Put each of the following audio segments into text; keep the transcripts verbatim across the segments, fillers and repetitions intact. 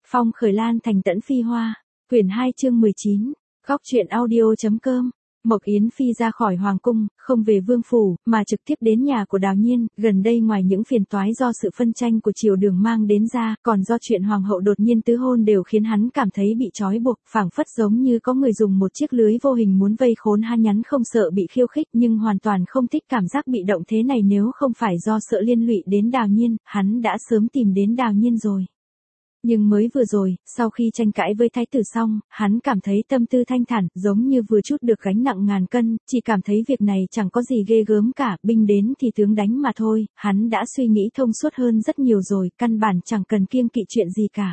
Phong khởi lan thành tẫn phi hoa. Quyển hai chương mười chín. Góc truyện audio.com. Mộc Yến Phi ra khỏi hoàng cung, không về vương phủ, mà trực tiếp đến nhà của Đào Nhiên. Gần đây ngoài những phiền toái do sự phân tranh của triều đường mang đến ra, còn do chuyện hoàng hậu đột nhiên tứ hôn đều khiến hắn cảm thấy bị trói buộc, phảng phất giống như có người dùng một chiếc lưới vô hình muốn vây khốn hắn. Nhắn không sợ bị khiêu khích, nhưng hoàn toàn không thích cảm giác bị động thế này. Nếu không phải do sợ liên lụy đến Đào Nhiên, hắn đã sớm tìm đến Đào Nhiên rồi. Nhưng mới vừa rồi, sau khi tranh cãi với thái tử xong, hắn cảm thấy tâm tư thanh thản, giống như vừa chút được gánh nặng ngàn cân, chỉ cảm thấy việc này chẳng có gì ghê gớm cả, binh đến thì tướng đánh mà thôi, hắn đã suy nghĩ thông suốt hơn rất nhiều rồi, căn bản chẳng cần kiêng kỵ chuyện gì cả.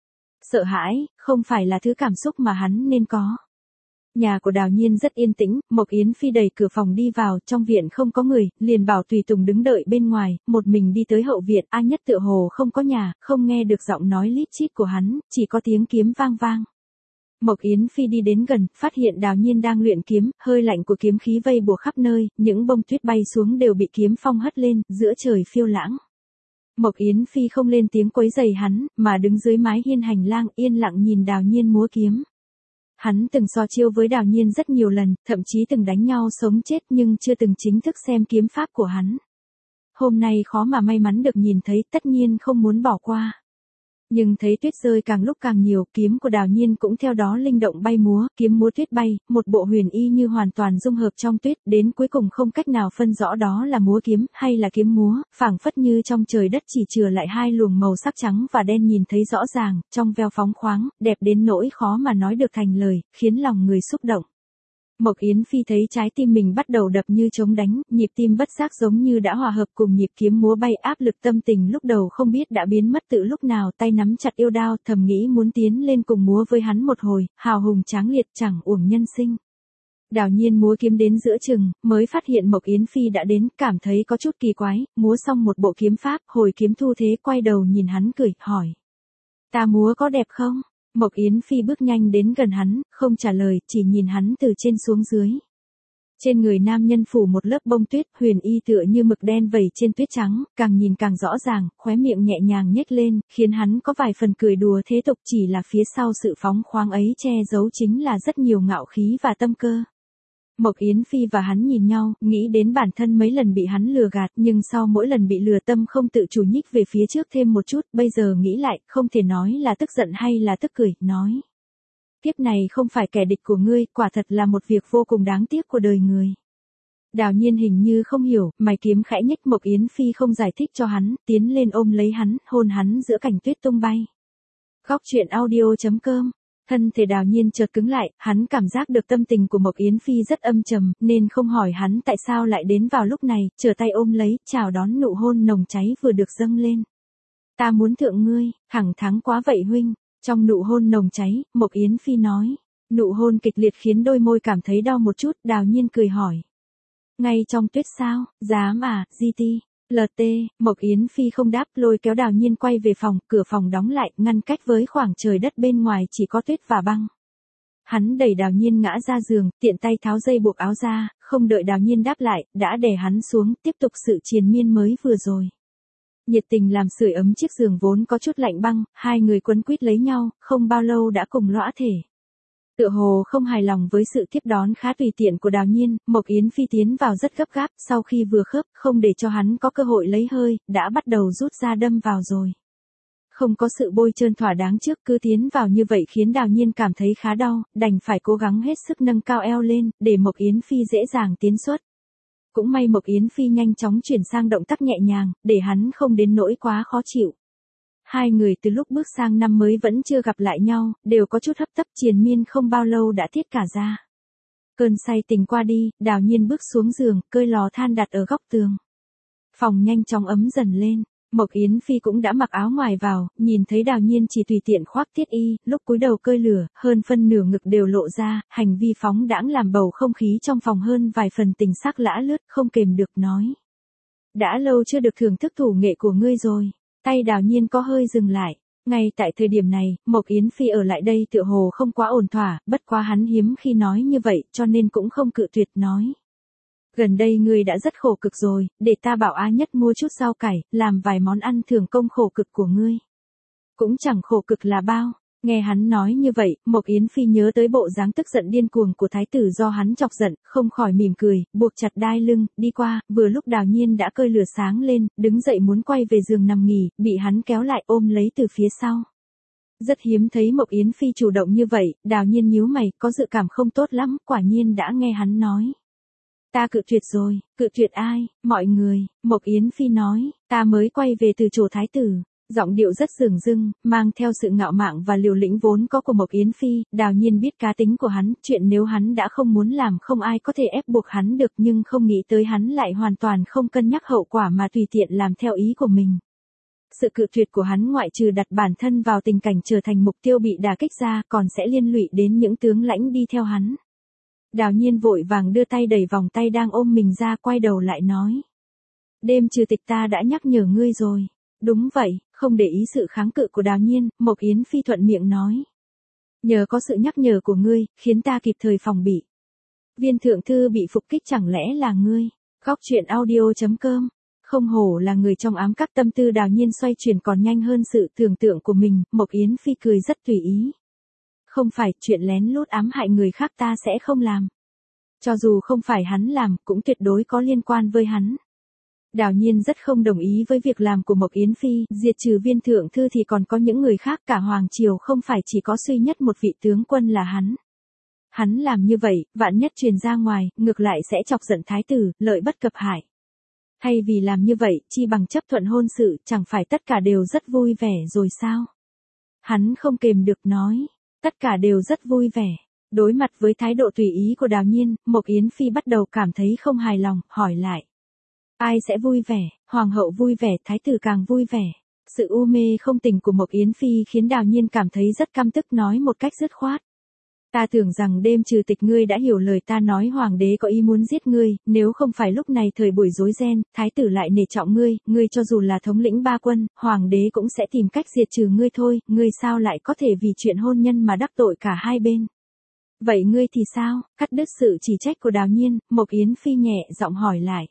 Sợ hãi, không phải là thứ cảm xúc mà hắn nên có. Nhà của Đào Nhiên rất yên tĩnh, Mộc Yến Phi đẩy cửa phòng đi vào, trong viện không có người, liền bảo tùy tùng đứng đợi bên ngoài, một mình đi tới hậu viện. A Nhất tựa hồ không có nhà, không nghe được giọng nói lít chít của hắn, chỉ có tiếng kiếm vang vang. Mộc Yến Phi đi đến gần, phát hiện Đào Nhiên đang luyện kiếm, hơi lạnh của kiếm khí vây bùa khắp nơi, những bông tuyết bay xuống đều bị kiếm phong hất lên, giữa trời phiêu lãng. Mộc Yến Phi không lên tiếng quấy rầy hắn, mà đứng dưới mái hiên hành lang yên lặng nhìn Đào Nhiên múa kiếm. Hắn từng so chiêu với Đào Nhiên rất nhiều lần, thậm chí từng đánh nhau sống chết nhưng chưa từng chính thức xem kiếm pháp của hắn. Hôm nay khó mà may mắn được nhìn thấy, tất nhiên không muốn bỏ qua. Nhưng thấy tuyết rơi càng lúc càng nhiều, kiếm của Đào Nhiên cũng theo đó linh động bay múa, kiếm múa tuyết bay, một bộ huyền y như hoàn toàn dung hợp trong tuyết, đến cuối cùng không cách nào phân rõ đó là múa kiếm hay là kiếm múa, phảng phất như trong trời đất chỉ chừa lại hai luồng màu sắc trắng và đen nhìn thấy rõ ràng, trong veo phóng khoáng, đẹp đến nỗi khó mà nói được thành lời, khiến lòng người xúc động. Mộc Yến Phi thấy trái tim mình bắt đầu đập như trống đánh, nhịp tim bất giác giống như đã hòa hợp cùng nhịp kiếm múa bay, áp lực tâm tình lúc đầu không biết đã biến mất từ lúc nào, tay nắm chặt yêu đao, thầm nghĩ muốn tiến lên cùng múa với hắn một hồi, hào hùng tráng liệt chẳng uổng nhân sinh. Đào Nhiên múa kiếm đến giữa chừng, mới phát hiện Mộc Yến Phi đã đến, cảm thấy có chút kỳ quái, múa xong một bộ kiếm pháp, hồi kiếm thu thế, quay đầu nhìn hắn cười, hỏi: "Ta múa có đẹp không?" Mộc Yến Phi bước nhanh đến gần hắn, không trả lời, chỉ nhìn hắn từ trên xuống dưới. Trên người nam nhân phủ một lớp bông tuyết, huyền y tựa như mực đen vẩy trên tuyết trắng, càng nhìn càng rõ ràng, khóe miệng nhẹ nhàng nhếch lên, khiến hắn có vài phần cười đùa thế tục, chỉ là phía sau sự phóng khoáng ấy che giấu chính là rất nhiều ngạo khí và tâm cơ. Mộc Yến Phi và hắn nhìn nhau, nghĩ đến bản thân mấy lần bị hắn lừa gạt, nhưng sau mỗi lần bị lừa tâm không tự chủ nhích về phía trước thêm một chút, bây giờ nghĩ lại, không thể nói là tức giận hay là tức cười, nói: "Kiếp này không phải kẻ địch của ngươi, quả thật là một việc vô cùng đáng tiếc của đời người." Đào Nhiên hình như không hiểu, mày kiếm khẽ nhếch. Mộc Yến Phi không giải thích cho hắn, tiến lên ôm lấy hắn, hôn hắn giữa cảnh tuyết tung bay. Góc truyện audio.com. Thân thể Đào Nhiên chợt cứng lại, hắn cảm giác được tâm tình của Mộc Yến Phi rất âm trầm, nên không hỏi hắn tại sao lại đến vào lúc này, trở tay ôm lấy, chào đón nụ hôn nồng cháy vừa được dâng lên. "Ta muốn thượng ngươi, thẳng thắng quá vậy huynh." Trong nụ hôn nồng cháy, Mộc Yến Phi nói. Nụ hôn kịch liệt khiến đôi môi cảm thấy đau một chút, Đào Nhiên cười hỏi: "Ngay trong tuyết sao, dám à, giê tê?" lờ tê, Mộc Yến Phi không đáp, lôi kéo Đào Nhiên quay về phòng, cửa phòng đóng lại, ngăn cách với khoảng trời đất bên ngoài chỉ có tuyết và băng. Hắn đẩy Đào Nhiên ngã ra giường, tiện tay tháo dây buộc áo ra, không đợi Đào Nhiên đáp lại, đã đè hắn xuống, tiếp tục sự triền miên mới vừa rồi. Nhiệt tình làm sưởi ấm chiếc giường vốn có chút lạnh băng, hai người quấn quýt lấy nhau, không bao lâu đã cùng lõa thể. Tựa hồ không hài lòng với sự tiếp đón khá tùy tiện của Đào Nhiên, Mộc Yến Phi tiến vào rất gấp gáp, sau khi vừa khớp, không để cho hắn có cơ hội lấy hơi, đã bắt đầu rút ra đâm vào rồi. Không có sự bôi trơn thỏa đáng trước, cứ tiến vào như vậy khiến Đào Nhiên cảm thấy khá đau, đành phải cố gắng hết sức nâng cao eo lên, để Mộc Yến Phi dễ dàng tiến xuất. Cũng may Mộc Yến Phi nhanh chóng chuyển sang động tác nhẹ nhàng, để hắn không đến nỗi quá khó chịu. Hai người từ lúc bước sang năm mới vẫn chưa gặp lại nhau, đều có chút hấp tấp, triền miên không bao lâu đã tiết cả ra. Cơn say tình qua đi, Đào Nhiên bước xuống giường, cơi lò than đặt ở góc tường. Phòng nhanh chóng ấm dần lên, Mộc Yến Phi cũng đã mặc áo ngoài vào, nhìn thấy Đào Nhiên chỉ tùy tiện khoác tiết y, lúc cúi đầu cơi lửa, hơn phân nửa ngực đều lộ ra, hành vi phóng đãng làm bầu không khí trong phòng hơn vài phần tình sắc lã lướt, không kềm được nói: "Đã lâu chưa được thưởng thức thủ nghệ của ngươi rồi." Tay Đào Nhiên có hơi dừng lại. Ngay tại thời điểm này, Mộc Yến Phi ở lại đây tựa hồ không quá ổn thỏa, bất quá hắn hiếm khi nói như vậy, cho nên cũng không cự tuyệt, nói: "Gần đây ngươi đã rất khổ cực rồi, để ta bảo A Nhất mua chút rau cải, làm vài món ăn thưởng công khổ cực của ngươi." cũng chẳng khổ cực là bao. Nghe hắn nói như vậy, Mộc Yến Phi nhớ tới bộ dáng tức giận điên cuồng của thái tử do hắn chọc giận, không khỏi mỉm cười, buộc chặt đai lưng, đi qua, vừa lúc Đào Nhiên đã cơi lửa sáng lên, đứng dậy muốn quay về giường nằm nghỉ, bị hắn kéo lại ôm lấy từ phía sau. Rất hiếm thấy Mộc Yến Phi chủ động như vậy, Đào Nhiên nhíu mày, có dự cảm không tốt lắm, quả nhiên đã nghe hắn nói. Ta cự tuyệt rồi, cự tuyệt ai, mọi người, Mộc Yến Phi nói, ta mới quay về từ chỗ thái tử. Giọng điệu rất dửng dưng, mang theo sự ngạo mạn và liều lĩnh vốn có của Mộc Yến Phi, Đào Nhiên biết cá tính của hắn, chuyện nếu hắn đã không muốn làm không ai có thể ép buộc hắn được nhưng không nghĩ tới hắn lại hoàn toàn không cân nhắc hậu quả mà tùy tiện làm theo ý của mình. Sự cự tuyệt của hắn ngoại trừ đặt bản thân vào tình cảnh trở thành mục tiêu bị đả kích ra còn sẽ liên lụy đến những tướng lãnh đi theo hắn. Đào Nhiên vội vàng đưa tay đẩy vòng tay đang ôm mình ra quay đầu lại nói. Đêm trừ tịch ta đã nhắc nhở ngươi rồi. Đúng vậy, không để ý sự kháng cự của Đào Nhiên, Mộc Yến Phi thuận miệng nói. Nhờ có sự nhắc nhở của ngươi, khiến ta kịp thời phòng bị. Viên thượng thư bị phục kích chẳng lẽ là ngươi? Góc truyện audio chấm com. Không hổ là người trong ám các tâm tư Đào Nhiên xoay chuyển còn nhanh hơn sự tưởng tượng của mình, Mộc Yến Phi cười rất tùy ý. Không phải, chuyện lén lút ám hại người khác ta sẽ không làm. Cho dù không phải hắn làm, cũng tuyệt đối có liên quan với hắn. Đào Nhiên rất không đồng ý với việc làm của Mộc Yến Phi, diệt trừ viên thượng thư thì còn có những người khác, cả Hoàng Triều không phải chỉ có duy nhất một vị tướng quân là hắn. Hắn làm như vậy, vạn nhất truyền ra ngoài, ngược lại sẽ chọc giận thái tử, lợi bất cập hại. Thay vì làm như vậy, chi bằng chấp thuận hôn sự, chẳng phải tất cả đều rất vui vẻ rồi sao? Hắn không kềm được nói, tất cả đều rất vui vẻ. Đối mặt với thái độ tùy ý của Đào Nhiên, Mộc Yến Phi bắt đầu cảm thấy không hài lòng, hỏi lại. Ai sẽ vui vẻ, hoàng hậu vui vẻ, thái tử càng vui vẻ. Sự u mê không tình của Mộc Yến Phi khiến Đào Nhiên cảm thấy rất căm tức nói một cách dứt khoát. Ta tưởng rằng đêm trừ tịch ngươi đã hiểu lời ta nói hoàng đế có ý muốn giết ngươi, nếu không phải lúc này thời buổi rối ren, thái tử lại nể trọng ngươi, ngươi cho dù là thống lĩnh ba quân, hoàng đế cũng sẽ tìm cách diệt trừ ngươi thôi, ngươi sao lại có thể vì chuyện hôn nhân mà đắc tội cả hai bên. Vậy ngươi thì sao? Cắt đứt sự chỉ trách của Đào Nhiên, Mộc Yến Phi nhẹ giọng hỏi lại.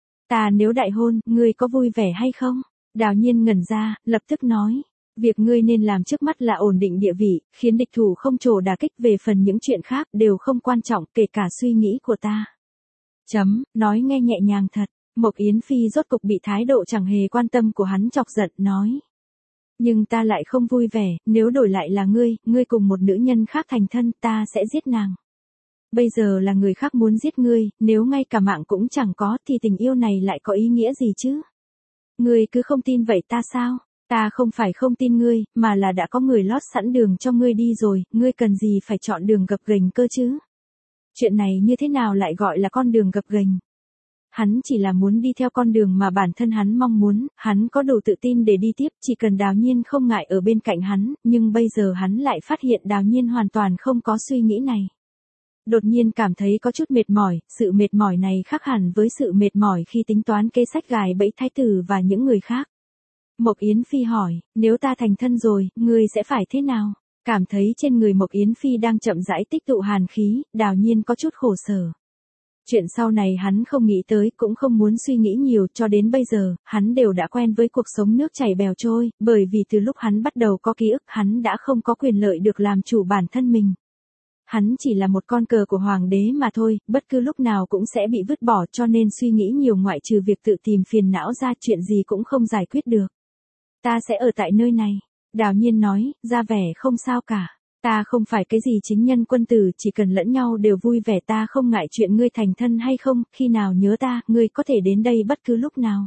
Ta nếu đại hôn, ngươi có vui vẻ hay không? Đào Nhiên ngẩn ra, lập tức nói. Việc ngươi nên làm trước mắt là ổn định địa vị, khiến địch thủ không trổ đả kích, về phần những chuyện khác đều không quan trọng, kể cả suy nghĩ của ta. Chấm, nói nghe nhẹ nhàng thật, Mộc Yến Phi rốt cục bị thái độ chẳng hề quan tâm của hắn chọc giận, nói. Nhưng ta lại không vui vẻ, nếu đổi lại là ngươi, ngươi cùng một nữ nhân khác thành thân, ta sẽ giết nàng. Bây giờ là người khác muốn giết ngươi, nếu ngay cả mạng cũng chẳng có thì tình yêu này lại có ý nghĩa gì chứ? Ngươi cứ không tin vậy ta sao? Ta không phải không tin ngươi, mà là đã có người lót sẵn đường cho ngươi đi rồi, ngươi cần gì phải chọn đường gập ghềnh cơ chứ? Chuyện này như thế nào lại gọi là con đường gập ghềnh? Hắn chỉ là muốn đi theo con đường mà bản thân hắn mong muốn, hắn có đủ tự tin để đi tiếp, chỉ cần Đào Nhiên không ngại ở bên cạnh hắn, nhưng bây giờ hắn lại phát hiện Đào Nhiên hoàn toàn không có suy nghĩ này. Đột nhiên cảm thấy có chút mệt mỏi, sự mệt mỏi này khác hẳn với sự mệt mỏi khi tính toán kế sách gài bẫy thái tử và những người khác. Mộc Yến Phi hỏi, nếu ta thành thân rồi, ngươi sẽ phải thế nào? Cảm thấy trên người Mộc Yến Phi đang chậm rãi tích tụ hàn khí, Đào Nhiên có chút khổ sở. Chuyện sau này hắn không nghĩ tới, cũng không muốn suy nghĩ nhiều, cho đến bây giờ, hắn đều đã quen với cuộc sống nước chảy bèo trôi, bởi vì từ lúc hắn bắt đầu có ký ức, hắn đã không có quyền lợi được làm chủ bản thân mình. Hắn chỉ là một con cờ của hoàng đế mà thôi, bất cứ lúc nào cũng sẽ bị vứt bỏ, cho nên suy nghĩ nhiều ngoại trừ việc tự tìm phiền não ra, chuyện gì cũng không giải quyết được. Ta sẽ ở tại nơi này. Đào Nhiên nói, ra vẻ không sao cả. Ta không phải cái gì chính nhân quân tử, chỉ cần lẫn nhau đều vui vẻ, ta không ngại chuyện ngươi thành thân hay không, khi nào nhớ ta, ngươi có thể đến đây bất cứ lúc nào.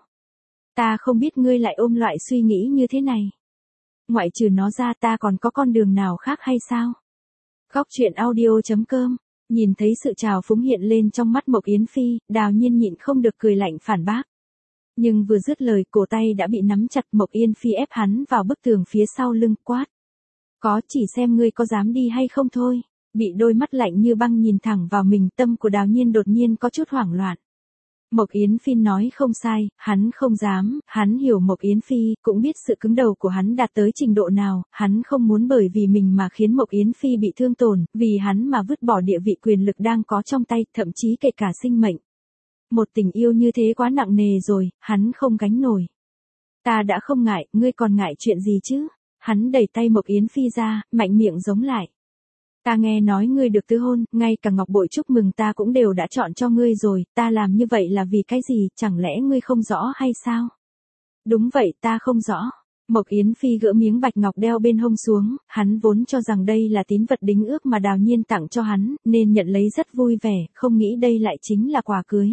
Ta không biết ngươi lại ôm loại suy nghĩ như thế này. Ngoại trừ nó ra ta còn có con đường nào khác hay sao? Góc truyện audio chấm com. Nhìn thấy sự trào phúng hiện lên trong mắt Mộc Yến Phi, Đào Nhiên nhịn không được cười lạnh phản bác. Nhưng vừa dứt lời, cổ tay đã bị nắm chặt, Mộc Yến Phi ép hắn vào bức tường phía sau lưng, quát. Có, chỉ xem ngươi có dám đi hay không thôi. Bị đôi mắt lạnh như băng nhìn thẳng vào mình, tâm của Đào Nhiên đột nhiên có chút hoảng loạn. Mộc Yến Phi nói không sai, hắn không dám, hắn hiểu Mộc Yến Phi, cũng biết sự cứng đầu của hắn đạt tới trình độ nào, hắn không muốn bởi vì mình mà khiến Mộc Yến Phi bị thương tổn, vì hắn mà vứt bỏ địa vị quyền lực đang có trong tay, thậm chí kể cả sinh mệnh. Một tình yêu như thế quá nặng nề rồi, hắn không gánh nổi. Ta đã không ngại, ngươi còn ngại chuyện gì chứ? Hắn đẩy tay Mộc Yến Phi ra, mạnh miệng giống lại. Ta nghe nói ngươi được tứ hôn, ngay cả ngọc bội chúc mừng ta cũng đều đã chọn cho ngươi rồi, ta làm như vậy là vì cái gì, chẳng lẽ ngươi không rõ hay sao? Đúng vậy, ta không rõ. Mộc Yến Phi gỡ miếng bạch ngọc đeo bên hông xuống, hắn vốn cho rằng đây là tín vật đính ước mà Đào Nhiên tặng cho hắn, nên nhận lấy rất vui vẻ, không nghĩ đây lại chính là quà cưới.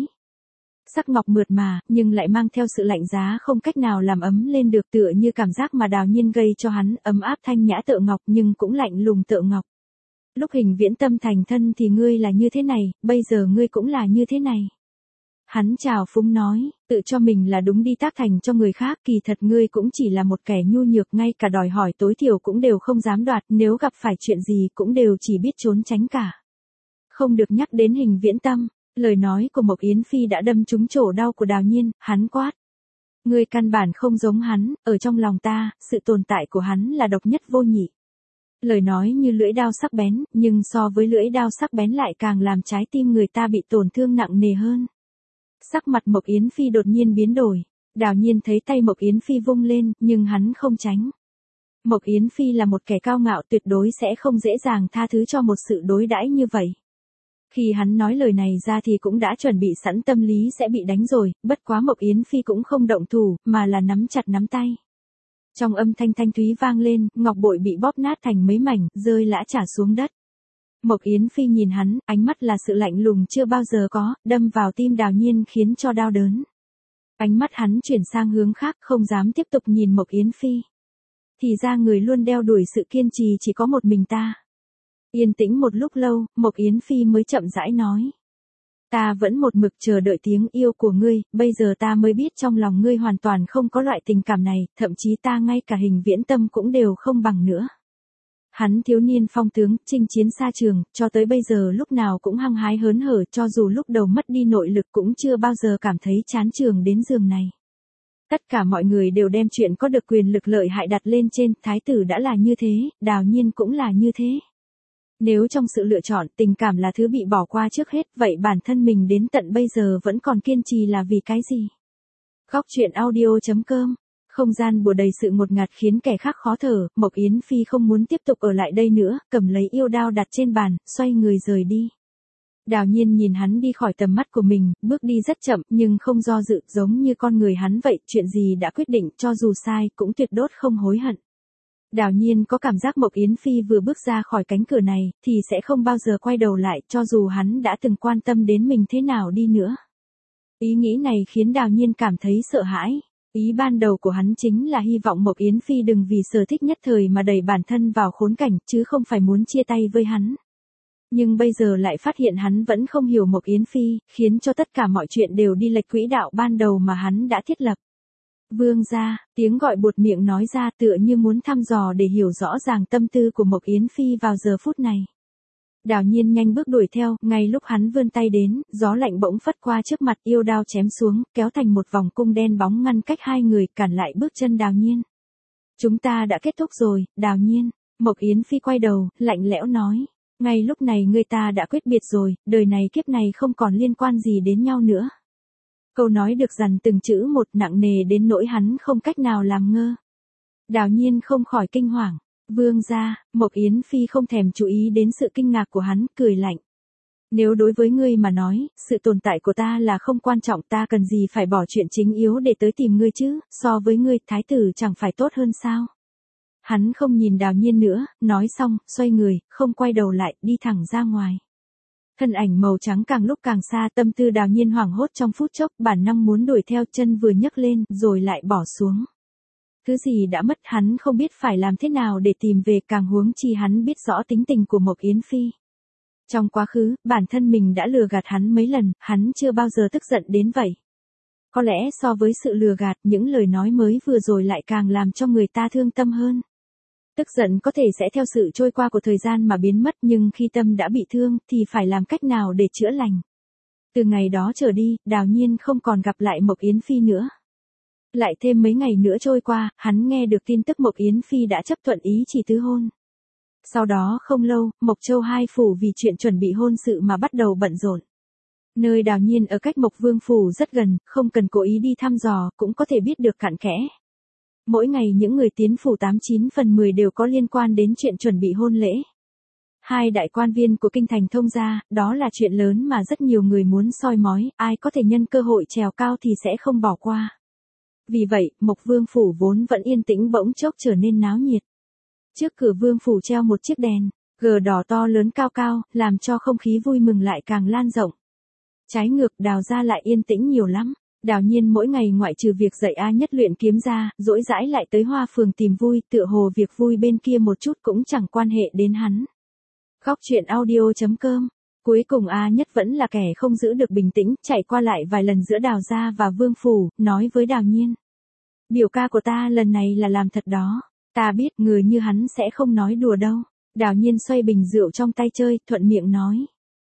Sắc ngọc mượt mà, nhưng lại mang theo sự lạnh giá không cách nào làm ấm lên được, tựa như cảm giác mà Đào Nhiên gây cho hắn, ấm áp thanh nhã tựa ngọc nhưng cũng lạnh lùng tựa ngọc. Lúc Hình Viễn Tâm thành thân thì ngươi là như thế này, bây giờ ngươi cũng là như thế này. Hắn chào phúng nói, tự cho mình là đúng đi tác thành cho người khác, kỳ thật ngươi cũng chỉ là một kẻ nhu nhược, ngay cả đòi hỏi tối thiểu cũng đều không dám đoạt, nếu gặp phải chuyện gì cũng đều chỉ biết trốn tránh cả. Không được nhắc đến Hình Viễn Tâm, lời nói của Mộc Yến Phi đã đâm trúng chỗ đau của Đào Nhiên, hắn quát. Ngươi căn bản không giống hắn, ở trong lòng ta, sự tồn tại của hắn là độc nhất vô nhị. Lời nói như lưỡi đao sắc bén, nhưng so với lưỡi đao sắc bén lại càng làm trái tim người ta bị tổn thương nặng nề hơn. Sắc mặt Mộc Yến Phi đột nhiên biến đổi, Đào Nhiên thấy tay Mộc Yến Phi vung lên, nhưng hắn không tránh. Mộc Yến Phi là một kẻ cao ngạo, tuyệt đối sẽ không dễ dàng tha thứ cho một sự đối đãi như vậy. Khi hắn nói lời này ra thì cũng đã chuẩn bị sẵn tâm lý sẽ bị đánh rồi, bất quá Mộc Yến Phi cũng không động thủ, mà là nắm chặt nắm tay. Trong âm thanh thanh thúy vang lên, ngọc bội bị bóp nát thành mấy mảnh, rơi lã chả xuống đất. Mộc Yến Phi nhìn hắn, ánh mắt là sự lạnh lùng chưa bao giờ có, đâm vào tim Đào Nhiên khiến cho đau đớn. Ánh mắt hắn chuyển sang hướng khác, không dám tiếp tục nhìn Mộc Yến Phi. Thì ra người luôn đeo đuổi sự kiên trì chỉ có một mình ta. Yên tĩnh một lúc lâu, Mộc Yến Phi mới chậm rãi nói. Ta vẫn một mực chờ đợi tiếng yêu của ngươi, bây giờ ta mới biết trong lòng ngươi hoàn toàn không có loại tình cảm này, thậm chí ta ngay cả Hình Viễn Tâm cũng đều không bằng nữa. Hắn thiếu niên phong tướng, chinh chiến xa trường, cho tới bây giờ lúc nào cũng hăng hái hớn hở, cho dù lúc đầu mất đi nội lực cũng chưa bao giờ cảm thấy chán trường đến giường này. Tất cả mọi người đều đem chuyện có được quyền lực lợi hại đặt lên trên, thái tử đã là như thế, Đào Nhiên cũng là như thế. Nếu trong sự lựa chọn, tình cảm là thứ bị bỏ qua trước hết, vậy bản thân mình đến tận bây giờ vẫn còn kiên trì là vì cái gì? Góc truyện audio chấm com. Không gian bùa đầy sự ngột ngạt khiến kẻ khác khó thở, Mộc Yến Phi không muốn tiếp tục ở lại đây nữa, cầm lấy yêu đao đặt trên bàn, xoay người rời đi. Đào Nhiên nhìn hắn đi khỏi tầm mắt của mình, bước đi rất chậm, nhưng không do dự, giống như con người hắn vậy, chuyện gì đã quyết định, cho dù sai, cũng tuyệt đốt không hối hận. Đào Nhiên có cảm giác Mộc Yến Phi vừa bước ra khỏi cánh cửa này, thì sẽ không bao giờ quay đầu lại, cho dù hắn đã từng quan tâm đến mình thế nào đi nữa. Ý nghĩ này khiến Đào Nhiên cảm thấy sợ hãi. Ý ban đầu của hắn chính là hy vọng Mộc Yến Phi đừng vì sở thích nhất thời mà đẩy bản thân vào khốn cảnh, chứ không phải muốn chia tay với hắn. Nhưng bây giờ lại phát hiện hắn vẫn không hiểu Mộc Yến Phi, khiến cho tất cả mọi chuyện đều đi lệch quỹ đạo ban đầu mà hắn đã thiết lập. Vương gia, tiếng gọi buột miệng nói ra tựa như muốn thăm dò để hiểu rõ ràng tâm tư của Mộc Yến Phi vào giờ phút này. Đào Nhiên nhanh bước đuổi theo, ngay lúc hắn vươn tay đến, gió lạnh bỗng phất qua trước mặt, yêu đao chém xuống, kéo thành một vòng cung đen bóng ngăn cách hai người, cản lại bước chân Đào Nhiên. Chúng ta đã kết thúc rồi, Đào Nhiên. Mộc Yến Phi quay đầu, lạnh lẽo nói. Ngay lúc này người ta đã quyết biệt rồi, đời này kiếp này không còn liên quan gì đến nhau nữa. Câu nói được dằn từng chữ một, nặng nề đến nỗi hắn không cách nào làm ngơ. Đào Nhiên không khỏi kinh hoàng. Vương gia, Mộc Yến Phi không thèm chú ý đến sự kinh ngạc của hắn, cười lạnh. Nếu đối với ngươi mà nói, sự tồn tại của ta là không quan trọng, ta cần gì phải bỏ chuyện chính yếu để tới tìm ngươi chứ, so với ngươi, thái tử chẳng phải tốt hơn sao? Hắn không nhìn Đào Nhiên nữa, nói xong, xoay người, không quay đầu lại, đi thẳng ra ngoài. Thân ảnh màu trắng càng lúc càng xa, tâm tư Đào Nhiên hoảng hốt trong phút chốc, bản năng muốn đuổi theo, chân vừa nhấc lên, rồi lại bỏ xuống. Thứ gì đã mất hắn không biết phải làm thế nào để tìm về, càng huống chi hắn biết rõ tính tình của Mộc Yến Phi. Trong quá khứ, bản thân mình đã lừa gạt hắn mấy lần, hắn chưa bao giờ tức giận đến vậy. Có lẽ so với sự lừa gạt, những lời nói mới vừa rồi lại càng làm cho người ta thương tâm hơn. Tức giận có thể sẽ theo sự trôi qua của thời gian mà biến mất, nhưng khi tâm đã bị thương, thì phải làm cách nào để chữa lành. Từ ngày đó trở đi, Đào Nhiên không còn gặp lại Mộc Yến Phi nữa. Lại thêm mấy ngày nữa trôi qua, hắn nghe được tin tức Mộc Yến Phi đã chấp thuận ý chỉ tứ hôn. Sau đó không lâu, Mộc Châu hai phủ vì chuyện chuẩn bị hôn sự mà bắt đầu bận rộn. Nơi Đào Nhiên ở cách Mộc Vương phủ rất gần, không cần cố ý đi thăm dò, cũng có thể biết được cặn kẽ. Mỗi ngày những người tiến phủ tám chín phần mười đều có liên quan đến chuyện chuẩn bị hôn lễ. Hai đại quan viên của kinh thành thông gia, đó là chuyện lớn mà rất nhiều người muốn soi mói, ai có thể nhân cơ hội trèo cao thì sẽ không bỏ qua. Vì vậy, Mộc Vương phủ vốn vẫn yên tĩnh bỗng chốc trở nên náo nhiệt. Trước cửa vương phủ treo một chiếc đèn, gờ đỏ to lớn cao cao, làm cho không khí vui mừng lại càng lan rộng. Trái ngược Đào gia lại yên tĩnh nhiều lắm. Đào Nhiên mỗi ngày ngoại trừ việc dạy A Nhất luyện kiếm ra, dỗi dãi lại tới Hoa Phường tìm vui, tựa hồ việc vui bên kia một chút cũng chẳng quan hệ đến hắn. Góc truyện audio chấm com. Cuối cùng A Nhất vẫn là kẻ không giữ được bình tĩnh, chạy qua lại vài lần giữa Đào gia và vương phủ, nói với Đào Nhiên. Biểu ca của ta lần này là làm thật đó. Ta biết người như hắn sẽ không nói đùa đâu. Đào Nhiên xoay bình rượu trong tay chơi, thuận miệng nói.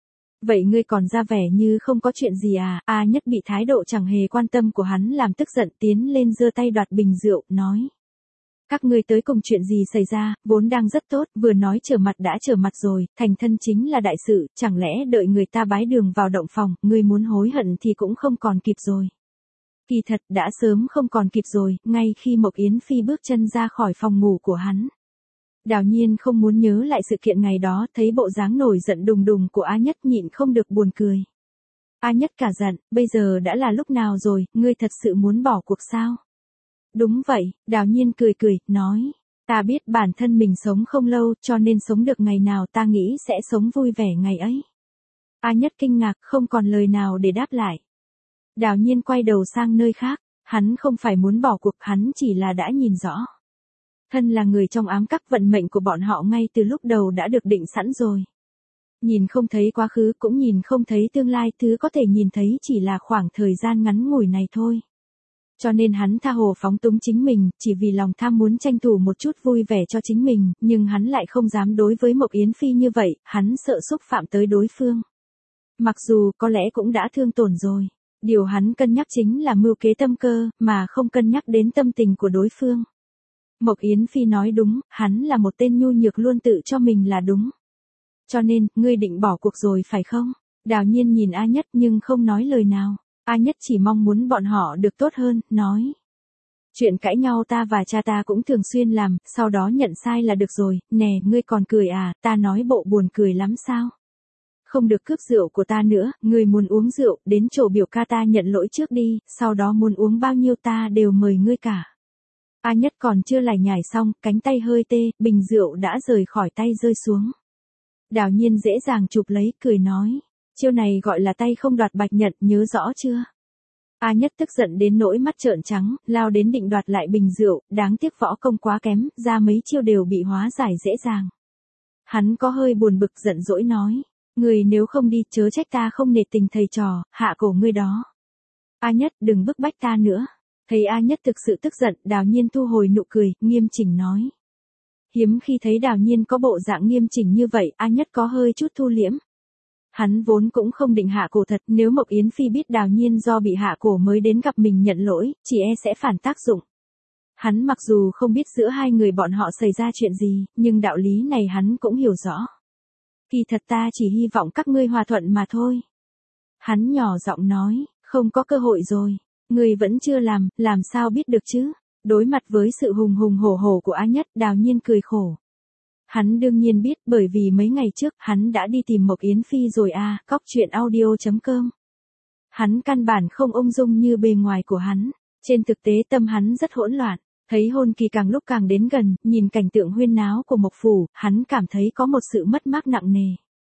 Vậy ngươi còn ra vẻ như không có chuyện gì à? A Nhất bị thái độ chẳng hề quan tâm của hắn làm tức giận, tiến lên giơ tay đoạt bình rượu, nói. Các ngươi tới cùng chuyện gì xảy ra, vốn đang rất tốt, vừa nói trở mặt đã trở mặt rồi, thành thân chính là đại sự, chẳng lẽ đợi người ta bái đường vào động phòng, ngươi muốn hối hận thì cũng không còn kịp rồi. Kỳ thật đã sớm không còn kịp rồi, ngay khi Mộc Yến Phi bước chân ra khỏi phòng ngủ của hắn. Đào Nhiên không muốn nhớ lại sự kiện ngày đó, thấy bộ dáng nổi giận đùng đùng của A Nhất nhịn không được buồn cười. A Nhất cả giận, bây giờ đã là lúc nào rồi, ngươi thật sự muốn bỏ cuộc sao? Đúng vậy, Đào Nhiên cười cười, nói. Ta biết bản thân mình sống không lâu, cho nên sống được ngày nào ta nghĩ sẽ sống vui vẻ ngày ấy. A Nhất kinh ngạc, không còn lời nào để đáp lại. Đào Nhiên quay đầu sang nơi khác, hắn không phải muốn bỏ cuộc, hắn chỉ là đã nhìn rõ. Thân là người trong ám các vận mệnh của bọn họ ngay từ lúc đầu đã được định sẵn rồi. Nhìn không thấy quá khứ cũng nhìn không thấy tương lai, thứ có thể nhìn thấy chỉ là khoảng thời gian ngắn ngủi này thôi. Cho nên hắn tha hồ phóng túng chính mình, chỉ vì lòng tham muốn tranh thủ một chút vui vẻ cho chính mình, nhưng hắn lại không dám đối với Mộc Yến Phi như vậy, hắn sợ xúc phạm tới đối phương. Mặc dù có lẽ cũng đã thương tổn rồi, điều hắn cân nhắc chính là mưu kế tâm cơ, mà không cân nhắc đến tâm tình của đối phương. Mộc Yến Phi nói đúng, hắn là một tên nhu nhược luôn tự cho mình là đúng. Cho nên, ngươi định bỏ cuộc rồi phải không? Đào Nhiên nhìn A Nhất nhưng không nói lời nào. A Nhất chỉ mong muốn bọn họ được tốt hơn, nói. Chuyện cãi nhau ta và cha ta cũng thường xuyên làm, sau đó nhận sai là được rồi, nè, ngươi còn cười à, ta nói bộ buồn cười lắm sao? Không được cướp rượu của ta nữa, ngươi muốn uống rượu, đến chỗ biểu ca ta nhận lỗi trước đi, sau đó muốn uống bao nhiêu ta đều mời ngươi cả. A Nhất còn chưa lải nhải xong, cánh tay hơi tê, bình rượu đã rời khỏi tay rơi xuống. Đào Nhiên dễ dàng chụp lấy, cười nói. Chiêu này gọi là tay không đoạt bạch nhật, nhớ rõ chưa? A Nhất tức giận đến nỗi mắt trợn trắng, lao đến định đoạt lại bình rượu, đáng tiếc võ công quá kém, ra mấy chiêu đều bị hóa giải dễ dàng. Hắn có hơi buồn bực giận dỗi nói. Người nếu không đi, chớ trách ta không nể tình thầy trò, hạ cổ ngươi đó. A Nhất đừng bức bách ta nữa. Thấy A Nhất thực sự tức giận, Đào Nhiên thu hồi nụ cười, nghiêm chỉnh nói. Hiếm khi thấy Đào Nhiên có bộ dạng nghiêm chỉnh như vậy, A Nhất có hơi chút thu liễm. Hắn vốn cũng không định hạ cổ thật, nếu Mộc Yến Phi biết Đào Nhiên do bị hạ cổ mới đến gặp mình nhận lỗi, chỉ e sẽ phản tác dụng. Hắn mặc dù không biết giữa hai người bọn họ xảy ra chuyện gì, nhưng đạo lý này hắn cũng hiểu rõ. Kỳ thật ta chỉ hy vọng các ngươi hòa thuận mà thôi. Hắn nhỏ giọng nói, không có cơ hội rồi. Ngươi vẫn chưa làm, làm sao biết được chứ? Đối mặt với sự hùng hùng hổ hổ của A Nhất, Đào Nhiên cười khổ. Hắn đương nhiên biết, bởi vì mấy ngày trước, hắn đã đi tìm Mộc Yến Phi rồi à, góc truyện audio chấm com. Hắn căn bản không ung dung như bề ngoài của hắn. Trên thực tế tâm hắn rất hỗn loạn. Thấy hôn kỳ càng lúc càng đến gần, nhìn cảnh tượng huyên náo của Mộc Phủ, hắn cảm thấy có một sự mất mát nặng nề.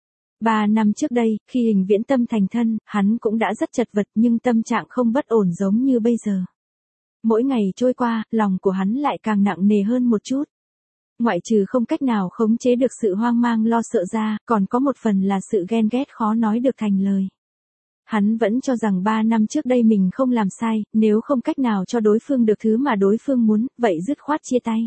Ba năm trước đây, khi Hình Viễn Tâm thành thân, hắn cũng đã rất chật vật nhưng tâm trạng không bất ổn giống như bây giờ. Mỗi ngày trôi qua, lòng của hắn lại càng nặng nề hơn một chút. Ngoại trừ không cách nào khống chế được sự hoang mang lo sợ ra, còn có một phần là sự ghen ghét khó nói được thành lời. Hắn vẫn cho rằng ba năm trước đây mình không làm sai, nếu không cách nào cho đối phương được thứ mà đối phương muốn, vậy dứt khoát chia tay.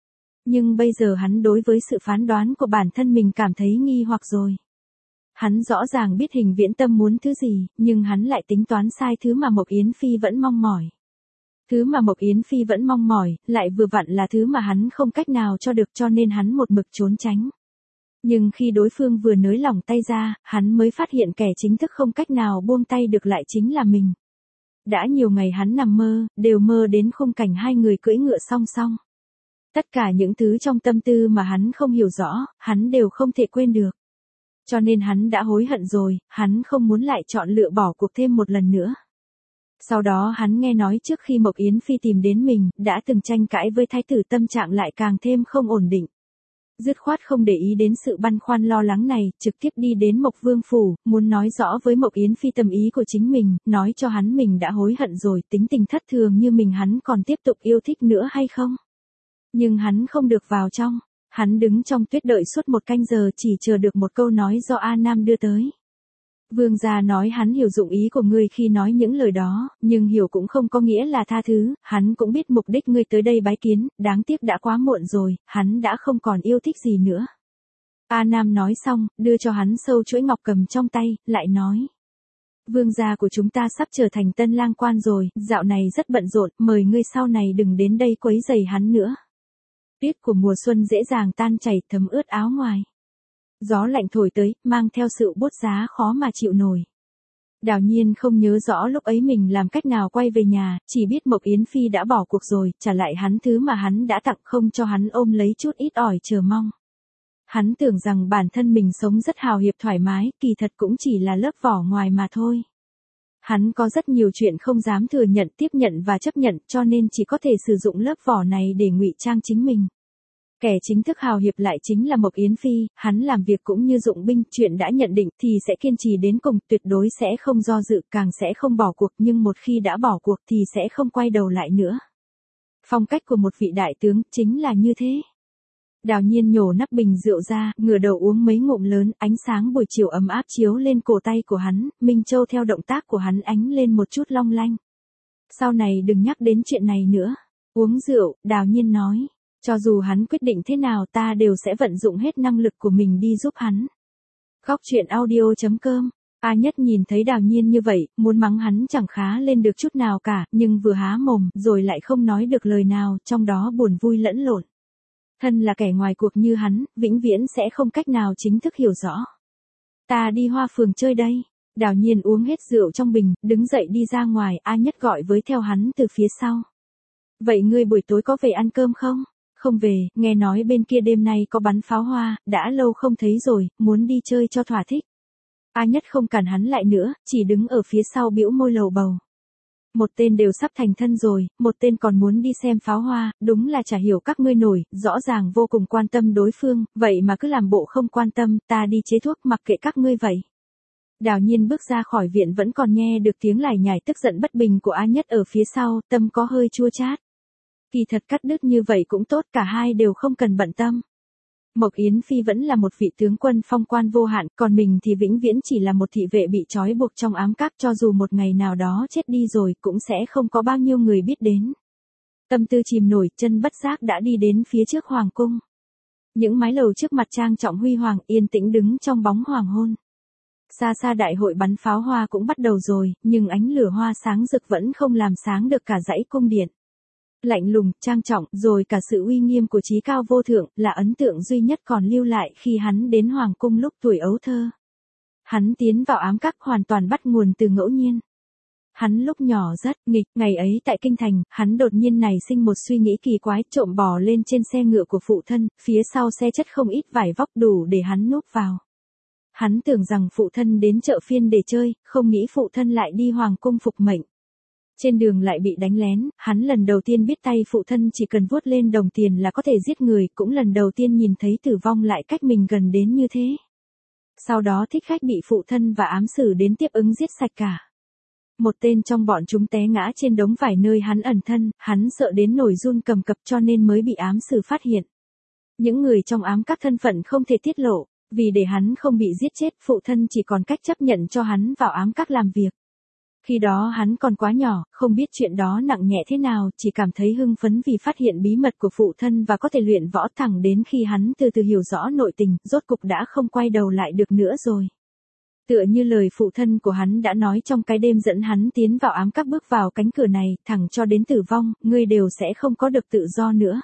Nhưng bây giờ hắn đối với sự phán đoán của bản thân mình cảm thấy nghi hoặc rồi. Hắn rõ ràng biết Hình Viễn Tâm muốn thứ gì, nhưng hắn lại tính toán sai thứ mà Mộc Yến Phi vẫn mong mỏi. Thứ mà Mộc Yến Phi vẫn mong mỏi, lại vừa vặn là thứ mà hắn không cách nào cho được cho nên hắn một mực trốn tránh. Nhưng khi đối phương vừa nới lỏng tay ra, hắn mới phát hiện kẻ chính thức không cách nào buông tay được lại chính là mình. Đã nhiều ngày hắn nằm mơ, đều mơ đến khung cảnh hai người cưỡi ngựa song song. Tất cả những thứ trong tâm tư mà hắn không hiểu rõ, hắn đều không thể quên được. Cho nên hắn đã hối hận rồi, hắn không muốn lại chọn lựa bỏ cuộc thêm một lần nữa. Sau đó hắn nghe nói trước khi Mộc Yến Phi tìm đến mình, đã từng tranh cãi với thái tử, tâm trạng lại càng thêm không ổn định. Dứt khoát không để ý đến sự băn khoăn lo lắng này, trực tiếp đi đến Mộc Vương Phủ, muốn nói rõ với Mộc Yến Phi tâm ý của chính mình, nói cho hắn mình đã hối hận rồi, tính tình thất thường như mình hắn còn tiếp tục yêu thích nữa hay không. Nhưng hắn không được vào trong, hắn đứng trong tuyết đợi suốt một canh giờ chỉ chờ được một câu nói do A Nam đưa tới. Vương gia nói hắn hiểu dụng ý của ngươi khi nói những lời đó, nhưng hiểu cũng không có nghĩa là tha thứ, hắn cũng biết mục đích ngươi tới đây bái kiến, đáng tiếc đã quá muộn rồi, hắn đã không còn yêu thích gì nữa. A Nam nói xong, đưa cho hắn sâu chuỗi ngọc cầm trong tay, lại nói. Vương gia của chúng ta sắp trở thành tân lang quan rồi, dạo này rất bận rộn, mời ngươi sau này đừng đến đây quấy rầy hắn nữa. Tuyết của mùa xuân dễ dàng tan chảy, thấm ướt áo ngoài. Gió lạnh thổi tới, mang theo sự buốt giá khó mà chịu nổi. Đào Nhiên không nhớ rõ lúc ấy mình làm cách nào quay về nhà, chỉ biết Mộc Yến Phi đã bỏ cuộc rồi, trả lại hắn thứ mà hắn đã tặng, không cho hắn ôm lấy chút ít ỏi chờ mong. Hắn tưởng rằng bản thân mình sống rất hào hiệp thoải mái, kỳ thật cũng chỉ là lớp vỏ ngoài mà thôi. Hắn có rất nhiều chuyện không dám thừa nhận, tiếp nhận và chấp nhận, cho nên chỉ có thể sử dụng lớp vỏ này để ngụy trang chính mình. Kẻ chính thức hào hiệp lại chính là Mộc Yến Phi, hắn làm việc cũng như dụng binh, chuyện đã nhận định thì sẽ kiên trì đến cùng, tuyệt đối sẽ không do dự, càng sẽ không bỏ cuộc, nhưng một khi đã bỏ cuộc thì sẽ không quay đầu lại nữa. Phong cách của một vị đại tướng chính là như thế. Đào Nhiên nhổ nắp bình rượu ra, ngửa đầu uống mấy ngụm lớn, ánh sáng buổi chiều ấm áp chiếu lên cổ tay của hắn, Minh Châu theo động tác của hắn ánh lên một chút long lanh. Sau này đừng nhắc đến chuyện này nữa. Uống rượu, Đào Nhiên nói. Cho dù hắn quyết định thế nào ta đều sẽ vận dụng hết năng lực của mình đi giúp hắn. Góc truyện audio chấm com. A Nhất nhìn thấy Đào Nhiên như vậy, muốn mắng hắn chẳng khá lên được chút nào cả, nhưng vừa há mồm, rồi lại không nói được lời nào, trong đó buồn vui lẫn lộn. Thân là kẻ ngoài cuộc như hắn, vĩnh viễn sẽ không cách nào chính thức hiểu rõ. Ta đi Hoa Phường chơi đây. Đào Nhiên uống hết rượu trong bình, đứng dậy đi ra ngoài, A Nhất gọi với theo hắn từ phía sau. Vậy ngươi buổi tối có về ăn cơm không? Không về, nghe nói bên kia đêm nay có bắn pháo hoa, đã lâu không thấy rồi, muốn đi chơi cho thỏa thích. A Nhất không cản hắn lại nữa, chỉ đứng ở phía sau bĩu môi lầu bầu. Một tên đều sắp thành thân rồi, một tên còn muốn đi xem pháo hoa, đúng là chả hiểu các ngươi nổi, rõ ràng vô cùng quan tâm đối phương, vậy mà cứ làm bộ không quan tâm, ta đi chế thuốc mặc kệ các ngươi vậy. Đào Nhiên bước ra khỏi viện vẫn còn nghe được tiếng lải nhải tức giận bất bình của A Nhất ở phía sau, tâm có hơi chua chát. Kỳ thật cắt đứt như vậy cũng tốt, cả hai đều không cần bận tâm. Mộc Yến Phi vẫn là một vị tướng quân phong quan vô hạn, còn mình thì vĩnh viễn chỉ là một thị vệ bị trói buộc trong ám các, cho dù một ngày nào đó chết đi rồi cũng sẽ không có bao nhiêu người biết đến. Tâm tư chìm nổi, chân bất giác đã đi đến phía trước hoàng cung. Những mái lầu trước mặt trang trọng huy hoàng yên tĩnh đứng trong bóng hoàng hôn. Xa xa đại hội bắn pháo hoa cũng bắt đầu rồi, nhưng ánh lửa hoa sáng rực vẫn không làm sáng được cả dãy cung điện. Lạnh lùng, trang trọng, rồi cả sự uy nghiêm của chí cao vô thượng, là ấn tượng duy nhất còn lưu lại khi hắn đến hoàng cung lúc tuổi ấu thơ. Hắn tiến vào ám các hoàn toàn bắt nguồn từ ngẫu nhiên. Hắn lúc nhỏ rất nghịch, ngày ấy tại kinh thành, hắn đột nhiên nảy sinh một suy nghĩ kỳ quái, trộm bò lên trên xe ngựa của phụ thân, phía sau xe chất không ít vải vóc đủ để hắn núp vào. Hắn tưởng rằng phụ thân đến chợ phiên để chơi, không nghĩ phụ thân lại đi hoàng cung phục mệnh. Trên đường lại bị đánh lén, hắn lần đầu tiên biết tay phụ thân chỉ cần vuốt lên đồng tiền là có thể giết người, cũng lần đầu tiên nhìn thấy tử vong lại cách mình gần đến như thế. Sau đó thích khách bị phụ thân và ám sử đến tiếp ứng giết sạch cả. Một tên trong bọn chúng té ngã trên đống vải nơi hắn ẩn thân, hắn sợ đến nổi run cầm cập cho nên mới bị ám sử phát hiện. Những người trong ám các thân phận không thể tiết lộ, vì để hắn không bị giết chết, phụ thân chỉ còn cách chấp nhận cho hắn vào ám các làm việc. Khi đó hắn còn quá nhỏ, không biết chuyện đó nặng nhẹ thế nào, chỉ cảm thấy hưng phấn vì phát hiện bí mật của phụ thân và có thể luyện võ, thẳng đến khi hắn từ từ hiểu rõ nội tình, rốt cục đã không quay đầu lại được nữa rồi. Tựa như lời phụ thân của hắn đã nói trong cái đêm dẫn hắn tiến vào ám các, bước vào cánh cửa này, thẳng cho đến tử vong, ngươi đều sẽ không có được tự do nữa.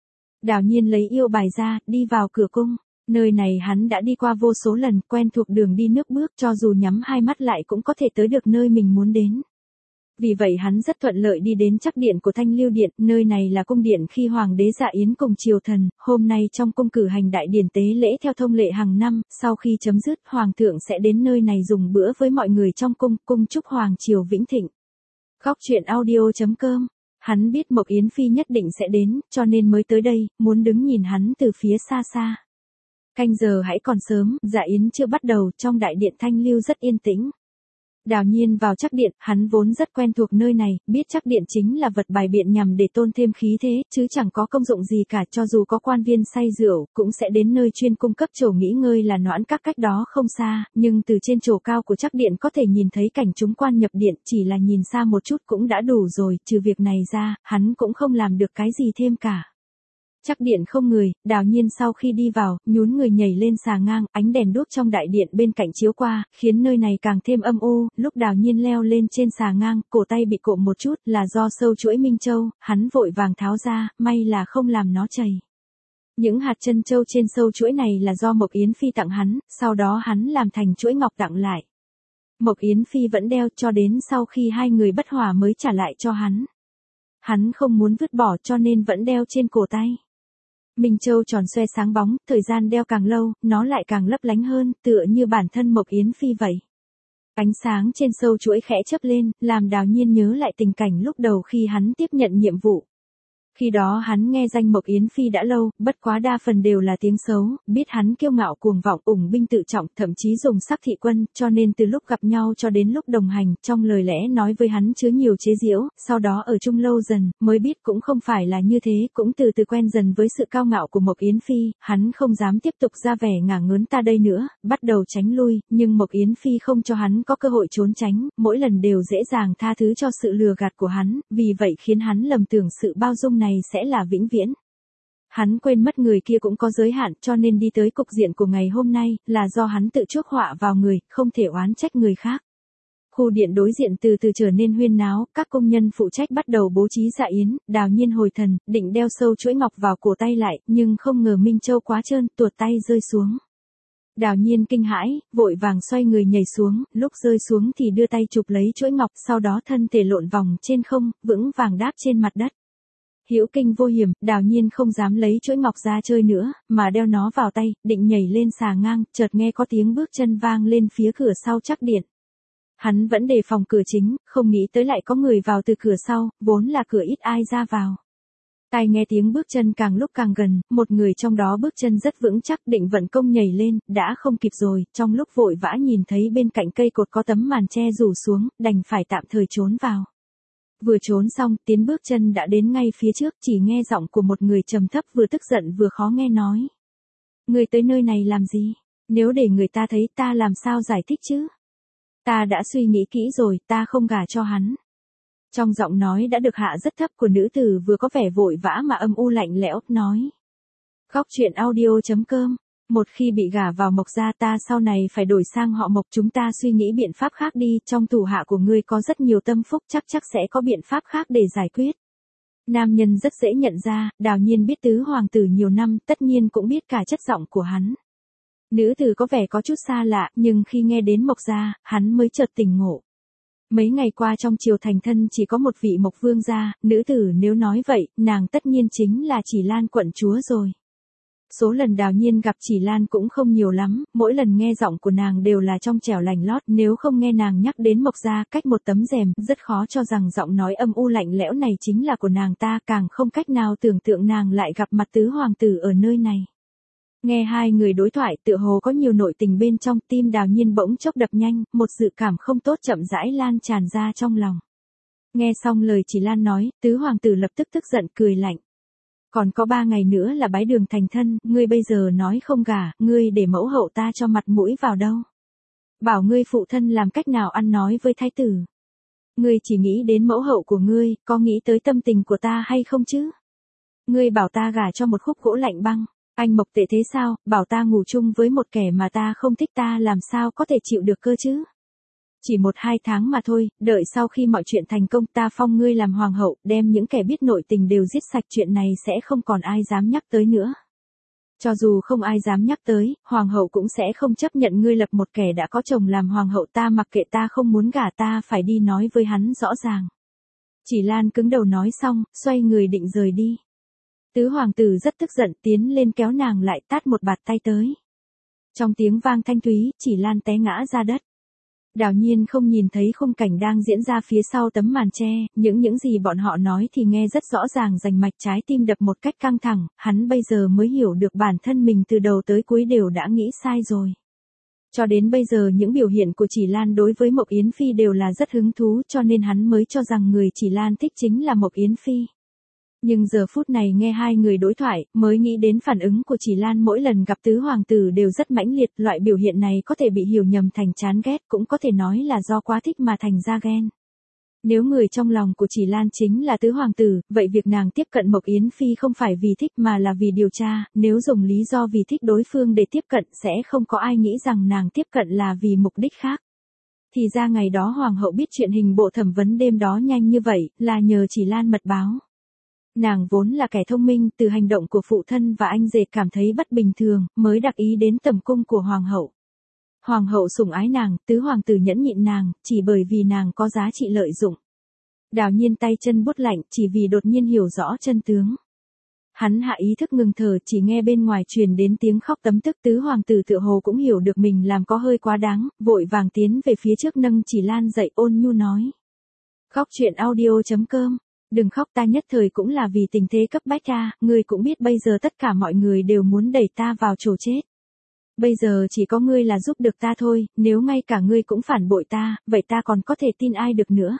Đào Nhiên lấy yêu bài ra, đi vào cửa cung. Nơi này hắn đã đi qua vô số lần, quen thuộc đường đi nước bước, cho dù nhắm hai mắt lại cũng có thể tới được nơi mình muốn đến. Vì vậy hắn rất thuận lợi đi đến chắc điện của Thanh Lưu Điện, nơi này là cung điện khi Hoàng đế Dạ Yến cùng triều thần, hôm nay trong cung cử hành đại điển tế lễ theo thông lệ hàng năm, sau khi chấm dứt, Hoàng thượng sẽ đến nơi này dùng bữa với mọi người trong cung, cung chúc Hoàng triều vĩnh thịnh. Góc truyện audio chấm com. Hắn biết Mộc Yến Phi nhất định sẽ đến, cho nên mới tới đây, muốn đứng nhìn hắn từ phía xa xa. Canh giờ hãy còn sớm, Dạ Yến chưa bắt đầu, trong đại điện Thanh Lưu rất yên tĩnh. Đào Nhiên vào chắc điện, hắn vốn rất quen thuộc nơi này, biết chắc điện chính là vật bài biện nhằm để tôn thêm khí thế, chứ chẳng có công dụng gì cả, cho dù có quan viên say rượu, cũng sẽ đến nơi chuyên cung cấp chỗ nghỉ ngơi là noãn các cách đó không xa, nhưng từ trên chỗ cao của chắc điện có thể nhìn thấy cảnh chúng quan nhập điện, chỉ là nhìn xa một chút cũng đã đủ rồi, trừ việc này ra, hắn cũng không làm được cái gì thêm cả. Chắc điện không người, Đào Nhiên sau khi đi vào, nhún người nhảy lên xà ngang, ánh đèn đuốc trong đại điện bên cạnh chiếu qua, khiến nơi này càng thêm âm u, lúc Đào Nhiên leo lên trên xà ngang, cổ tay bị cộm một chút, là do sâu chuỗi Minh Châu, hắn vội vàng tháo ra, may là không làm nó chảy. Những hạt chân châu trên sâu chuỗi này là do Mộc Yến Phi tặng hắn, sau đó hắn làm thành chuỗi ngọc tặng lại. Mộc Yến Phi vẫn đeo cho đến sau khi hai người bất hòa mới trả lại cho hắn. Hắn không muốn vứt bỏ cho nên vẫn đeo trên cổ tay. Minh Châu tròn xoe sáng bóng, thời gian đeo càng lâu, nó lại càng lấp lánh hơn, tựa như bản thân Mộc Yến Phi vậy. Ánh sáng trên sâu chuỗi khẽ chớp lên, làm Đào Nhiên nhớ lại tình cảnh lúc đầu khi hắn tiếp nhận nhiệm vụ. Khi đó hắn nghe danh Mộc Yến Phi đã lâu, bất quá đa phần đều là tiếng xấu, biết hắn kiêu ngạo cuồng vọng, ủng binh tự trọng, thậm chí dùng sắc thị quân, cho nên từ lúc gặp nhau cho đến lúc đồng hành, trong lời lẽ nói với hắn chứa nhiều chế giễu, sau đó ở chung lâu dần, mới biết cũng không phải là như thế, cũng từ từ quen dần với sự cao ngạo của Mộc Yến Phi, hắn không dám tiếp tục ra vẻ ngả ngớn ta đây nữa, bắt đầu tránh lui, nhưng Mộc Yến Phi không cho hắn có cơ hội trốn tránh, mỗi lần đều dễ dàng tha thứ cho sự lừa gạt của hắn, vì vậy khiến hắn lầm tưởng sự bao dung này sẽ là vĩnh viễn. Hắn quên mất người kia cũng có giới hạn, cho nên đi tới cục diện của ngày hôm nay, là do hắn tự chuốc họa vào người, không thể oán trách người khác. Khu điện đối diện từ từ trở nên huyên náo, các công nhân phụ trách bắt đầu bố trí dạ yến, Đào Nhiên hồi thần, định đeo sâu chuỗi ngọc vào cổ tay lại, nhưng không ngờ Minh Châu quá trơn, tuột tay rơi xuống. Đào Nhiên kinh hãi, vội vàng xoay người nhảy xuống, lúc rơi xuống thì đưa tay chụp lấy chuỗi ngọc, sau đó thân thể lộn vòng trên không, vững vàng đáp trên mặt đất. Hữu kinh vô hiểm, Đào Nhiên không dám lấy chuỗi ngọc ra chơi nữa, mà đeo nó vào tay, định nhảy lên xà ngang, chợt nghe có tiếng bước chân vang lên phía cửa sau chắc điện. Hắn vẫn đề phòng cửa chính, không nghĩ tới lại có người vào từ cửa sau, vốn là cửa ít ai ra vào. Tai nghe tiếng bước chân càng lúc càng gần, một người trong đó bước chân rất vững chắc, định vận công nhảy lên, đã không kịp rồi, trong lúc vội vã nhìn thấy bên cạnh cây cột có tấm màn che rủ xuống, đành phải tạm thời trốn vào. Vừa trốn xong, tiến bước chân đã đến ngay phía trước, chỉ nghe giọng của một người trầm thấp vừa tức giận vừa khó nghe nói. Người tới nơi này làm gì? Nếu để người ta thấy ta làm sao giải thích chứ? Ta đã suy nghĩ kỹ rồi, ta không gả cho hắn. Trong giọng nói đã được hạ rất thấp của nữ tử vừa có vẻ vội vã mà âm u lạnh lẽo, nói. Góc truyện audio chấm com. Một khi bị gả vào Mộc gia ta sau này phải đổi sang họ Mộc, chúng ta suy nghĩ biện pháp khác đi, trong thủ hạ của ngươi có rất nhiều tâm phúc, chắc chắc sẽ có biện pháp khác để giải quyết. Nam nhân rất dễ nhận ra, Đào Nhiên biết tứ hoàng tử nhiều năm, tất nhiên cũng biết cả chất giọng của hắn. Nữ tử có vẻ có chút xa lạ, nhưng khi nghe đến Mộc gia, hắn mới chợt tỉnh ngộ. Mấy ngày qua trong triều thành thân chỉ có một vị Mộc vương gia, nữ tử nếu nói vậy, nàng tất nhiên chính là Chỉ Lan quận chúa rồi. Số lần Đào Nhiên gặp Chỉ Lan cũng không nhiều lắm, mỗi lần nghe giọng của nàng đều là trong trẻo lành lót, nếu không nghe nàng nhắc đến Mộc gia cách một tấm rèm, rất khó cho rằng giọng nói âm u lạnh lẽo này chính là của nàng ta, càng không cách nào tưởng tượng nàng lại gặp mặt tứ hoàng tử ở nơi này. Nghe hai người đối thoại tựa hồ có nhiều nội tình bên trong, tim Đào Nhiên bỗng chốc đập nhanh, một dự cảm không tốt chậm rãi lan tràn ra trong lòng. Nghe xong lời Chỉ Lan nói, tứ hoàng tử lập tức tức giận cười lạnh. Còn có ba ngày nữa là bái đường thành thân, ngươi bây giờ nói không gả, ngươi để mẫu hậu ta cho mặt mũi vào đâu? Bảo ngươi phụ thân làm cách nào ăn nói với thái tử? Ngươi chỉ nghĩ đến mẫu hậu của ngươi, có nghĩ tới tâm tình của ta hay không chứ? Ngươi bảo ta gả cho một khúc gỗ lạnh băng, anh Mộc tệ thế sao, bảo ta ngủ chung với một kẻ mà ta không thích, ta làm sao có thể chịu được cơ chứ? Chỉ một hai tháng mà thôi, đợi sau khi mọi chuyện thành công ta phong ngươi làm hoàng hậu, đem những kẻ biết nội tình đều giết sạch, chuyện này sẽ không còn ai dám nhắc tới nữa. Cho dù không ai dám nhắc tới, hoàng hậu cũng sẽ không chấp nhận ngươi lập một kẻ đã có chồng làm hoàng hậu, ta mặc kệ, ta không muốn gả, ta phải đi nói với hắn rõ ràng. Chỉ Lan cứng đầu nói xong, xoay người định rời đi. Tứ hoàng tử rất tức giận, tiến lên kéo nàng lại, tát một bạt tay tới. Trong tiếng vang thanh thúy, Chỉ Lan té ngã ra đất. Đào Nhiên không nhìn thấy khung cảnh đang diễn ra phía sau tấm màn tre, những những gì bọn họ nói thì nghe rất rõ ràng, rành mạch, trái tim đập một cách căng thẳng, hắn bây giờ mới hiểu được bản thân mình từ đầu tới cuối đều đã nghĩ sai rồi. Cho đến bây giờ những biểu hiện của Chỉ Lan đối với Mộc Yến Phi đều là rất hứng thú, cho nên hắn mới cho rằng người Chỉ Lan thích chính là Mộc Yến Phi. Nhưng giờ phút này nghe hai người đối thoại, mới nghĩ đến phản ứng của Chỉ Lan mỗi lần gặp tứ hoàng tử đều rất mãnh liệt, loại biểu hiện này có thể bị hiểu nhầm thành chán ghét, cũng có thể nói là do quá thích mà thành ra ghen. Nếu người trong lòng của Chỉ Lan chính là tứ hoàng tử, vậy việc nàng tiếp cận Mộc Yến Phi không phải vì thích mà là vì điều tra, nếu dùng lý do vì thích đối phương để tiếp cận sẽ không có ai nghĩ rằng nàng tiếp cận là vì mục đích khác. Thì ra ngày đó hoàng hậu biết chuyện hình bộ thẩm vấn đêm đó nhanh như vậy, là nhờ Chỉ Lan mật báo. Nàng vốn là kẻ thông minh, từ hành động của phụ thân và anh rể cảm thấy bất bình thường, mới đặc ý đến tầm cung của hoàng hậu. Hoàng hậu sủng ái nàng, tứ hoàng tử nhẫn nhịn nàng, chỉ bởi vì nàng có giá trị lợi dụng. Đào Nhiên tay chân buốt lạnh, chỉ vì đột nhiên hiểu rõ chân tướng. Hắn hạ ý thức ngừng thở, chỉ nghe bên ngoài truyền đến tiếng khóc tấm tức, tứ hoàng tử tựa hồ cũng hiểu được mình làm có hơi quá đáng, vội vàng tiến về phía trước nâng Chỉ Lan dậy, ôn nhu nói. Khóc chuyện audio chấm com. Đừng khóc, ta nhất thời cũng là vì tình thế cấp bách ta, ngươi cũng biết bây giờ tất cả mọi người đều muốn đẩy ta vào chỗ chết. Bây giờ chỉ có ngươi là giúp được ta thôi, nếu ngay cả ngươi cũng phản bội ta, vậy ta còn có thể tin ai được nữa.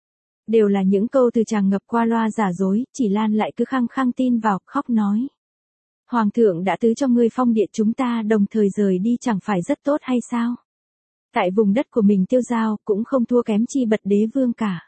Đều là những câu từ tràn ngập qua loa giả dối, Chỉ Lan lại cứ khăng khăng tin vào, khóc nói. Hoàng thượng đã tứ cho ngươi phong địa, chúng ta đồng thời rời đi chẳng phải rất tốt hay sao? Tại vùng đất của mình tiêu dao, cũng không thua kém chi bật đế vương cả.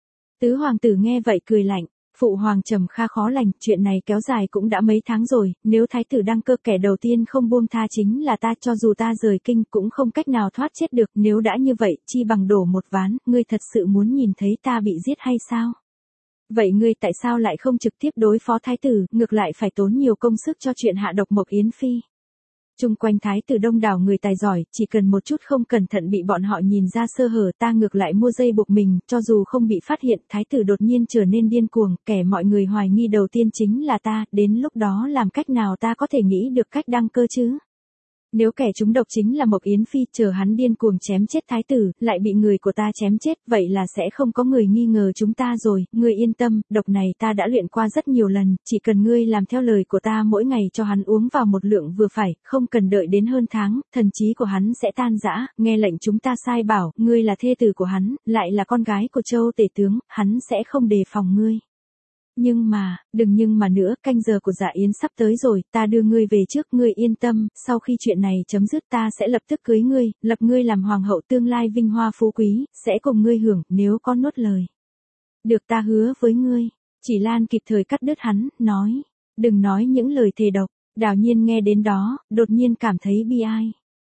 Tứ hoàng tử nghe vậy cười lạnh, phụ hoàng trầm kha khó lành, chuyện này kéo dài cũng đã mấy tháng rồi, nếu thái tử đăng cơ kẻ đầu tiên không buông tha chính là ta, cho dù ta rời kinh cũng không cách nào thoát chết được, nếu đã như vậy, chi bằng đổ một ván, ngươi thật sự muốn nhìn thấy ta bị giết hay sao? Vậy ngươi tại sao lại không trực tiếp đối phó thái tử, ngược lại phải tốn nhiều công sức cho chuyện hạ độc Mộc Yến Phi? Chung quanh thái tử đông đảo người tài giỏi, chỉ cần một chút không cẩn thận bị bọn họ nhìn ra sơ hở, ta ngược lại mua dây buộc mình, cho dù không bị phát hiện, thái tử đột nhiên trở nên điên cuồng, kẻ mọi người hoài nghi đầu tiên chính là ta, đến lúc đó làm cách nào ta có thể nghĩ được cách đăng cơ chứ? Nếu kẻ trúng độc chính là Mộc Yến Phi, chờ hắn điên cuồng chém chết thái tử, lại bị người của ta chém chết, vậy là sẽ không có người nghi ngờ chúng ta rồi, ngươi yên tâm, độc này ta đã luyện qua rất nhiều lần, chỉ cần ngươi làm theo lời của ta mỗi ngày cho hắn uống vào một lượng vừa phải, không cần đợi đến hơn tháng, thần trí của hắn sẽ tan rã, nghe lệnh chúng ta sai bảo, ngươi là thê tử của hắn, lại là con gái của Châu tể tướng, hắn sẽ không đề phòng ngươi. Nhưng mà, đừng nhưng mà nữa, canh giờ của Dạ Yến sắp tới rồi, ta đưa ngươi về trước, ngươi yên tâm, sau khi chuyện này chấm dứt ta sẽ lập tức cưới ngươi, lập ngươi làm hoàng hậu, tương lai vinh hoa phú quý, sẽ cùng ngươi hưởng, nếu có nuốt lời. Được, ta hứa với ngươi. Chỉ Lan kịp thời cắt đứt hắn, nói, đừng nói những lời thề độc. Đào Nhiên nghe đến đó, đột nhiên cảm thấy bi ai.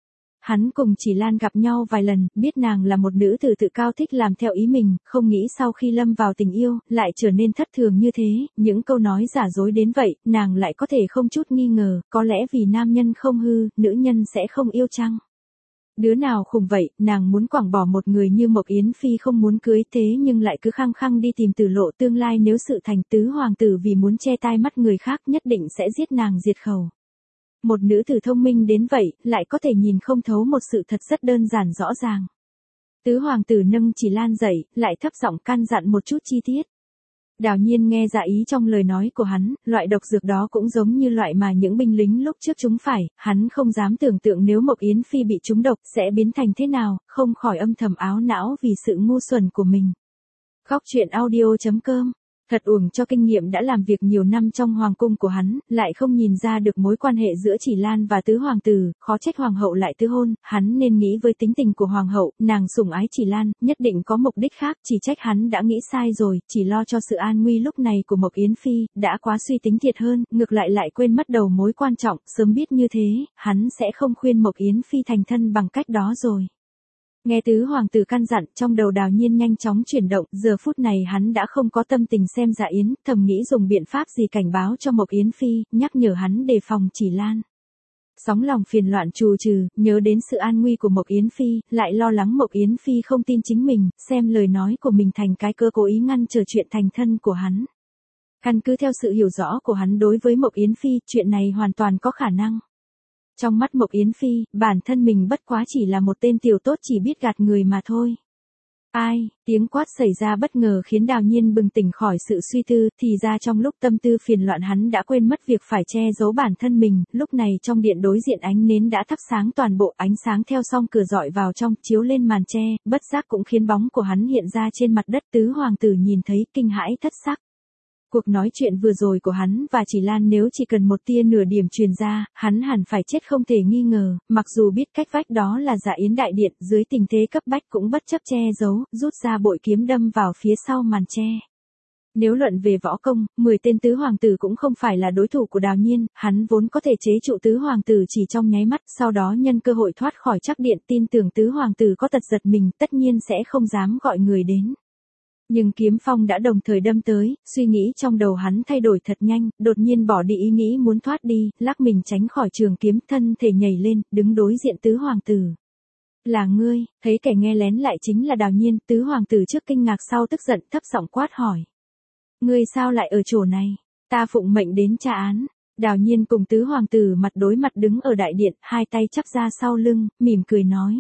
Hắn cùng Chỉ Lan gặp nhau vài lần, biết nàng là một nữ tử tự cao thích làm theo ý mình, không nghĩ sau khi lâm vào tình yêu, lại trở nên thất thường như thế, những câu nói giả dối đến vậy, nàng lại có thể không chút nghi ngờ, có lẽ vì nam nhân không hư, nữ nhân sẽ không yêu chăng? Đứa nào khùng vậy, nàng muốn quẳng bỏ một người như Mộc Yến Phi không muốn cưới, thế nhưng lại cứ khăng khăng đi tìm tử lộ, tương lai nếu sự thành tứ hoàng tử vì muốn che tai mắt người khác nhất định sẽ giết nàng diệt khẩu. Một nữ tử thông minh đến vậy, lại có thể nhìn không thấu một sự thật rất đơn giản rõ ràng. Tứ hoàng tử nâng Chỉ Lan dậy, lại thấp giọng căn dặn một chút chi tiết. Đào Nhiên nghe ra ý trong lời nói của hắn, loại độc dược đó cũng giống như loại mà những binh lính lúc trước chúng phải, hắn không dám tưởng tượng nếu Mộc Yến Phi bị trúng độc sẽ biến thành thế nào, không khỏi âm thầm áo não vì sự ngu xuẩn của mình. Khóc chuyện audio chấm com. Thật uổng cho kinh nghiệm đã làm việc nhiều năm trong hoàng cung của hắn, lại không nhìn ra được mối quan hệ giữa Chỉ Lan và tứ hoàng tử, khó trách hoàng hậu lại tứ hôn, hắn nên nghĩ với tính tình của hoàng hậu, nàng sủng ái Chỉ Lan, nhất định có mục đích khác, chỉ trách hắn đã nghĩ sai rồi, chỉ lo cho sự an nguy lúc này của Mộc Yến Phi, đã quá suy tính thiệt hơn, ngược lại lại quên mất đầu mối quan trọng, sớm biết như thế, hắn sẽ không khuyên Mộc Yến Phi thành thân bằng cách đó rồi. Nghe tứ hoàng tử căn dặn, trong đầu Đào Nhiên nhanh chóng chuyển động, giờ phút này hắn đã không có tâm tình xem Dạ Yến, thầm nghĩ dùng biện pháp gì cảnh báo cho Mộc Yến Phi, nhắc nhở hắn đề phòng Chỉ Lan. Sóng lòng phiền loạn trù trừ, nhớ đến sự an nguy của Mộc Yến Phi, lại lo lắng Mộc Yến Phi không tin chính mình, xem lời nói của mình thành cái cơ cố ý ngăn trở chuyện thành thân của hắn. Căn cứ theo sự hiểu rõ của hắn đối với Mộc Yến Phi, chuyện này hoàn toàn có khả năng. Trong mắt Mộc Yến Phi, bản thân mình bất quá chỉ là một tên tiểu tốt chỉ biết gạt người mà thôi. Ai, tiếng quát xảy ra bất ngờ khiến Đào Nhiên bừng tỉnh khỏi sự suy tư, thì ra trong lúc tâm tư phiền loạn hắn đã quên mất việc phải che giấu bản thân mình, lúc này trong điện đối diện ánh nến đã thắp sáng toàn bộ, ánh sáng theo song cửa dọi vào trong, chiếu lên màn tre, bất giác cũng khiến bóng của hắn hiện ra trên mặt đất. Tứ hoàng tử nhìn thấy kinh hãi thất sắc. Cuộc nói chuyện vừa rồi của hắn và Chỉ Lan nếu chỉ cần một tia nửa điểm truyền ra, hắn hẳn phải chết không thể nghi ngờ, mặc dù biết cách vách đó là Dạ Yến đại điện, dưới tình thế cấp bách cũng bất chấp che giấu, rút ra bội kiếm đâm vào phía sau màn tre. Nếu luận về võ công, mười tên tứ hoàng tử cũng không phải là đối thủ của Đào Nhiên, hắn vốn có thể chế trụ tứ hoàng tử chỉ trong nháy mắt, sau đó nhân cơ hội thoát khỏi trắc điện, tin tưởng tứ hoàng tử có tật giật mình, tất nhiên sẽ không dám gọi người đến. Nhưng kiếm phong đã đồng thời đâm tới, suy nghĩ trong đầu hắn thay đổi thật nhanh, đột nhiên bỏ đi ý nghĩ muốn thoát đi, lắc mình tránh khỏi trường kiếm, thân thể nhảy lên, đứng đối diện tứ hoàng tử. Là ngươi, thấy kẻ nghe lén lại chính là Đào Nhiên, tứ hoàng tử trước kinh ngạc sau tức giận thấp giọng quát hỏi. Ngươi sao lại ở chỗ này? Ta phụng mệnh đến tra án. Đào Nhiên cùng tứ hoàng tử mặt đối mặt đứng ở đại điện, hai tay chắp ra sau lưng, mỉm cười nói.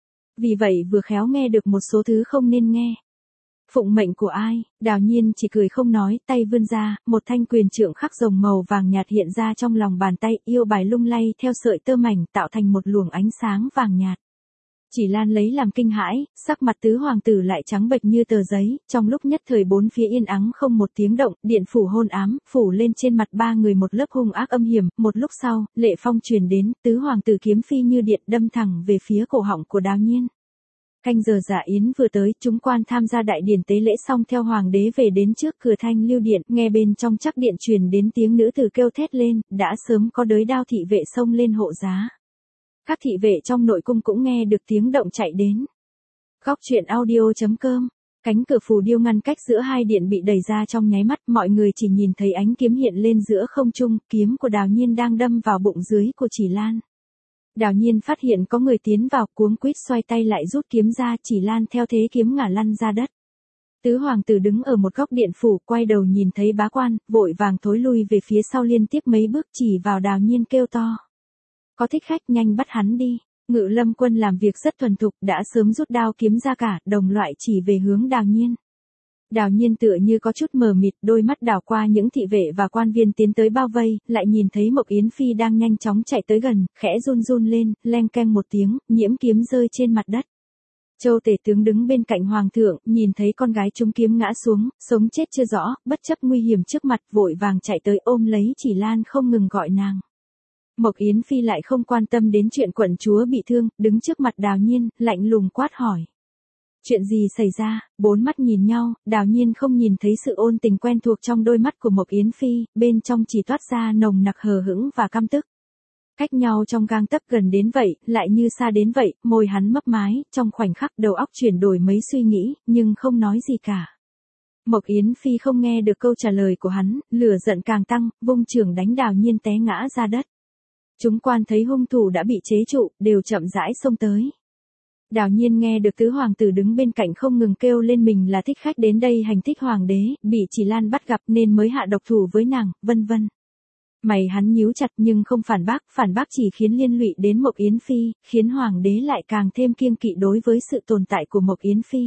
Vì vậy vừa khéo nghe được một số thứ không nên nghe. Phụng mệnh của ai? Đào Nhiên chỉ cười không nói, tay vươn ra, một thanh quyền trượng khắc rồng màu vàng nhạt hiện ra trong lòng bàn tay, yêu bài lung lay theo sợi tơ mảnh tạo thành một luồng ánh sáng vàng nhạt. Chỉ Lan lấy làm kinh hãi, sắc mặt tứ hoàng tử lại trắng bệch như tờ giấy, trong lúc nhất thời bốn phía yên ắng không một tiếng động, điện phủ hôn ám, phủ lên trên mặt ba người một lớp hung ác âm hiểm, một lúc sau, lệ phong truyền đến, tứ hoàng tử kiếm phi như điện đâm thẳng về phía cổ họng của Đào Nhiên. Canh giờ Dạ Yến vừa tới, chúng quan tham gia đại điển tế lễ xong theo hoàng đế về đến trước cửa Thanh Lưu điện, nghe bên trong chắc điện truyền đến tiếng nữ tử kêu thét lên, đã sớm có đới đao thị vệ xông lên hộ giá. Các thị vệ trong nội cung cũng nghe được tiếng động chạy đến. Góc truyện audio chấm com. Cánh cửa phù điêu ngăn cách giữa hai điện bị đẩy ra trong nháy mắt, mọi người chỉ nhìn thấy ánh kiếm hiện lên giữa không trung, kiếm của Đào Nhiên đang đâm vào bụng dưới của Chỉ Lan. Đào Nhiên phát hiện có người tiến vào, cuống quýt xoay tay lại rút kiếm ra, Chỉ Lan theo thế kiếm ngả lăn ra đất. Tứ hoàng tử đứng ở một góc điện phủ, quay đầu nhìn thấy bá quan, vội vàng thối lui về phía sau liên tiếp mấy bước, chỉ vào Đào Nhiên kêu to. Có thích khách, nhanh bắt hắn đi. Ngự Lâm quân làm việc rất thuần thục, đã sớm rút đao kiếm ra cả, đồng loại chỉ về hướng Đào Nhiên. Đào Nhiên tựa như có chút mờ mịt, đôi mắt đảo qua những thị vệ và quan viên tiến tới bao vây, lại nhìn thấy Mộc Yến Phi đang nhanh chóng chạy tới gần, khẽ run run lên, leng keng một tiếng, nhiễm kiếm rơi trên mặt đất. Châu tể tướng đứng bên cạnh hoàng thượng, nhìn thấy con gái trúng kiếm ngã xuống, sống chết chưa rõ, bất chấp nguy hiểm trước mặt, vội vàng chạy tới ôm lấy Chỉ Lan không ngừng gọi nàng. Mộc Yến Phi lại không quan tâm đến chuyện quận chúa bị thương, đứng trước mặt Đào Nhiên, lạnh lùng quát hỏi. Chuyện gì xảy ra? Bốn mắt nhìn nhau, Đào Nhiên không nhìn thấy sự ôn tình quen thuộc trong đôi mắt của Mộc Yến Phi, bên trong chỉ toát ra nồng nặc hờ hững và căm tức. Cách nhau trong gang tấc gần đến vậy, lại như xa đến vậy, môi hắn mấp mái, trong khoảnh khắc đầu óc chuyển đổi mấy suy nghĩ, nhưng không nói gì cả. Mộc Yến Phi không nghe được câu trả lời của hắn, lửa giận càng tăng, vung chưởng đánh Đào Nhiên té ngã ra đất. Chúng quan thấy hung thủ đã bị chế trụ, đều chậm rãi xông tới. Đào Nhiên nghe được tứ hoàng tử đứng bên cạnh không ngừng kêu lên mình là thích khách đến đây hành thích hoàng đế, bị Chỉ Lan bắt gặp nên mới hạ độc thủ với nàng, vân vân. Mày hắn nhíu chặt nhưng không phản bác, phản bác chỉ khiến liên lụy đến Mộc Yến Phi, khiến hoàng đế lại càng thêm kiêng kỵ đối với sự tồn tại của Mộc Yến Phi.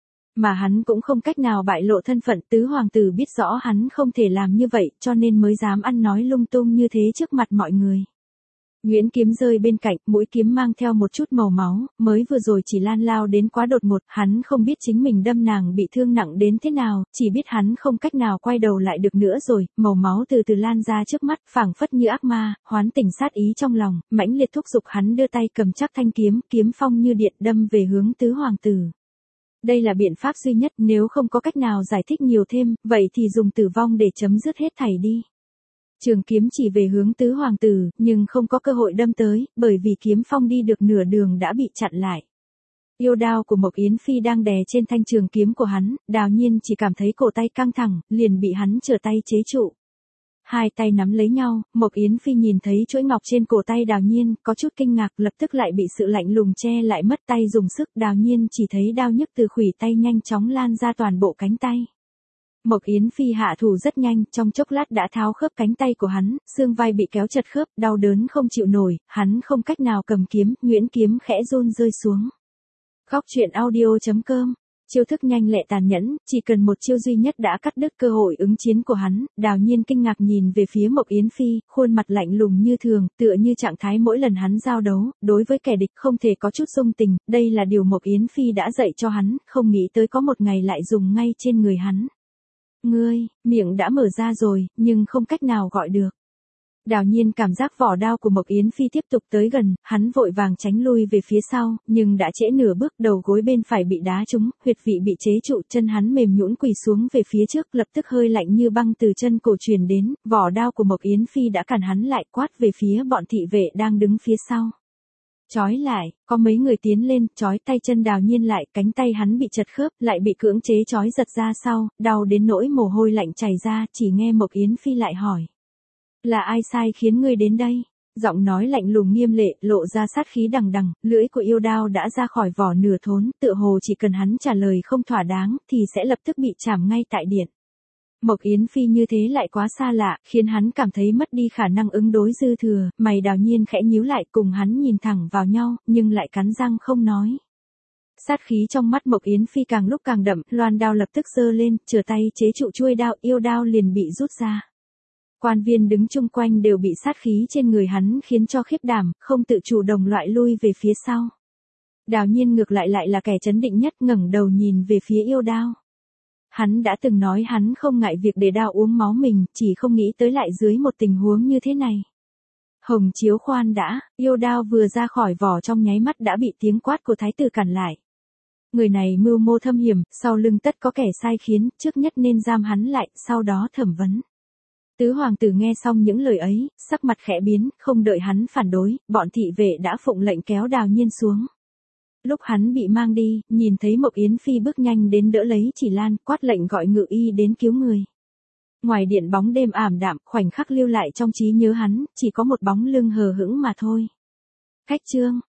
Mà hắn cũng không cách nào bại lộ thân phận, tứ hoàng tử biết rõ hắn không thể làm như vậy, cho nên mới dám ăn nói lung tung như thế trước mặt mọi người. Nguyễn kiếm rơi bên cạnh, mũi kiếm mang theo một chút màu máu, mới vừa rồi Chỉ Lan lao đến quá đột ngột, hắn không biết chính mình đâm nàng bị thương nặng đến thế nào, chỉ biết hắn không cách nào quay đầu lại được nữa rồi, màu máu từ từ lan ra trước mắt, phảng phất như ác ma, hoán tỉnh sát ý trong lòng, mãnh liệt thúc giục hắn đưa tay cầm chắc thanh kiếm, kiếm phong như điện đâm về hướng tứ hoàng tử. Đây là biện pháp duy nhất, nếu không có cách nào giải thích nhiều thêm, vậy thì dùng tử vong để chấm dứt hết thảy đi. Trường kiếm chỉ về hướng tứ hoàng tử, nhưng không có cơ hội đâm tới, bởi vì kiếm phong đi được nửa đường đã bị chặn lại. Yêu đao của Mộc Yến Phi đang đè trên thanh trường kiếm của hắn, Đào Nhiên chỉ cảm thấy cổ tay căng thẳng, liền bị hắn trở tay chế trụ. Hai tay nắm lấy nhau, Mộc Yến Phi nhìn thấy chuỗi ngọc trên cổ tay Đào Nhiên, có chút kinh ngạc, lập tức lại bị sự lạnh lùng che lại mất tay dùng sức. Đào Nhiên chỉ thấy đao nhức từ khuỷu tay nhanh chóng lan ra toàn bộ cánh tay. Mộc Yến Phi hạ thủ rất nhanh, trong chốc lát đã tháo khớp cánh tay của hắn, xương vai bị kéo chật khớp, đau đớn không chịu nổi, hắn không cách nào cầm kiếm, nhuyễn kiếm khẽ run rơi xuống. Khóc chuyện audio chấm com. Chiêu thức nhanh lẹ tàn nhẫn, chỉ cần một chiêu duy nhất đã cắt đứt cơ hội ứng chiến của hắn. Đào Nhiên kinh ngạc nhìn về phía Mộc Yến Phi, khuôn mặt lạnh lùng như thường, tựa như trạng thái mỗi lần hắn giao đấu, đối với kẻ địch không thể có chút dung tình, đây là điều Mộc Yến Phi đã dạy cho hắn, không nghĩ tới có một ngày lại dùng ngay trên người hắn. Ngươi, miệng đã mở ra rồi, nhưng không cách nào gọi được. Đào Nhiên cảm giác vỏ đao của Mộc Yến Phi tiếp tục tới gần, hắn vội vàng tránh lui về phía sau, nhưng đã trễ nửa bước, đầu gối bên phải bị đá trúng, huyệt vị bị chế trụ, chân hắn mềm nhũn quỳ xuống về phía trước, lập tức hơi lạnh như băng từ chân cổ truyền đến, vỏ đao của Mộc Yến Phi đã cản hắn lại, quát về phía bọn thị vệ đang đứng phía sau. Chói lại, có mấy người tiến lên, chói tay chân Đào Nhiên lại, cánh tay hắn bị chật khớp, lại bị cưỡng chế chói giật ra sau, đau đến nỗi mồ hôi lạnh chảy ra, chỉ nghe Mộc Yến Phi lại hỏi. Là ai sai khiến ngươi đến đây? Giọng nói lạnh lùng nghiêm lệ, lộ ra sát khí đằng đằng, lưỡi của yêu đao đã ra khỏi vỏ nửa thốn, tựa hồ chỉ cần hắn trả lời không thỏa đáng, thì sẽ lập tức bị chảm ngay tại điện. Mộc Yến Phi như thế lại quá xa lạ, khiến hắn cảm thấy mất đi khả năng ứng đối dư thừa, mày Đào Nhiên khẽ nhíu lại, cùng hắn nhìn thẳng vào nhau, nhưng lại cắn răng không nói. Sát khí trong mắt Mộc Yến Phi càng lúc càng đậm, loan đao lập tức giơ lên, chừa tay chế trụ chuôi đao, yêu đao liền bị rút ra. Quan viên đứng chung quanh đều bị sát khí trên người hắn khiến cho khiếp đảm, không tự chủ đồng loại lui về phía sau. Đào Nhiên ngược lại lại là kẻ trấn định nhất, ngẩng đầu nhìn về phía yêu đao. Hắn đã từng nói hắn không ngại việc để đao uống máu mình, chỉ không nghĩ tới lại dưới một tình huống như thế này. Hồng chiếu khoan đã, yêu đao vừa ra khỏi vỏ trong nháy mắt đã bị tiếng quát của thái tử cản lại. Người này mưu mô thâm hiểm, sau lưng tất có kẻ sai khiến, trước nhất nên giam hắn lại, sau đó thẩm vấn. Tứ hoàng tử nghe xong những lời ấy, sắc mặt khẽ biến, không đợi hắn phản đối, bọn thị vệ đã phụng lệnh kéo Đào Nhiên xuống. Lúc hắn bị mang đi, nhìn thấy Mộc Yến Phi bước nhanh đến đỡ lấy Chỉ Lan, quát lệnh gọi ngự y đến cứu người. Ngoài điện bóng đêm ảm đạm, khoảnh khắc lưu lại trong trí nhớ hắn, chỉ có một bóng lưng hờ hững mà thôi. Khách trương,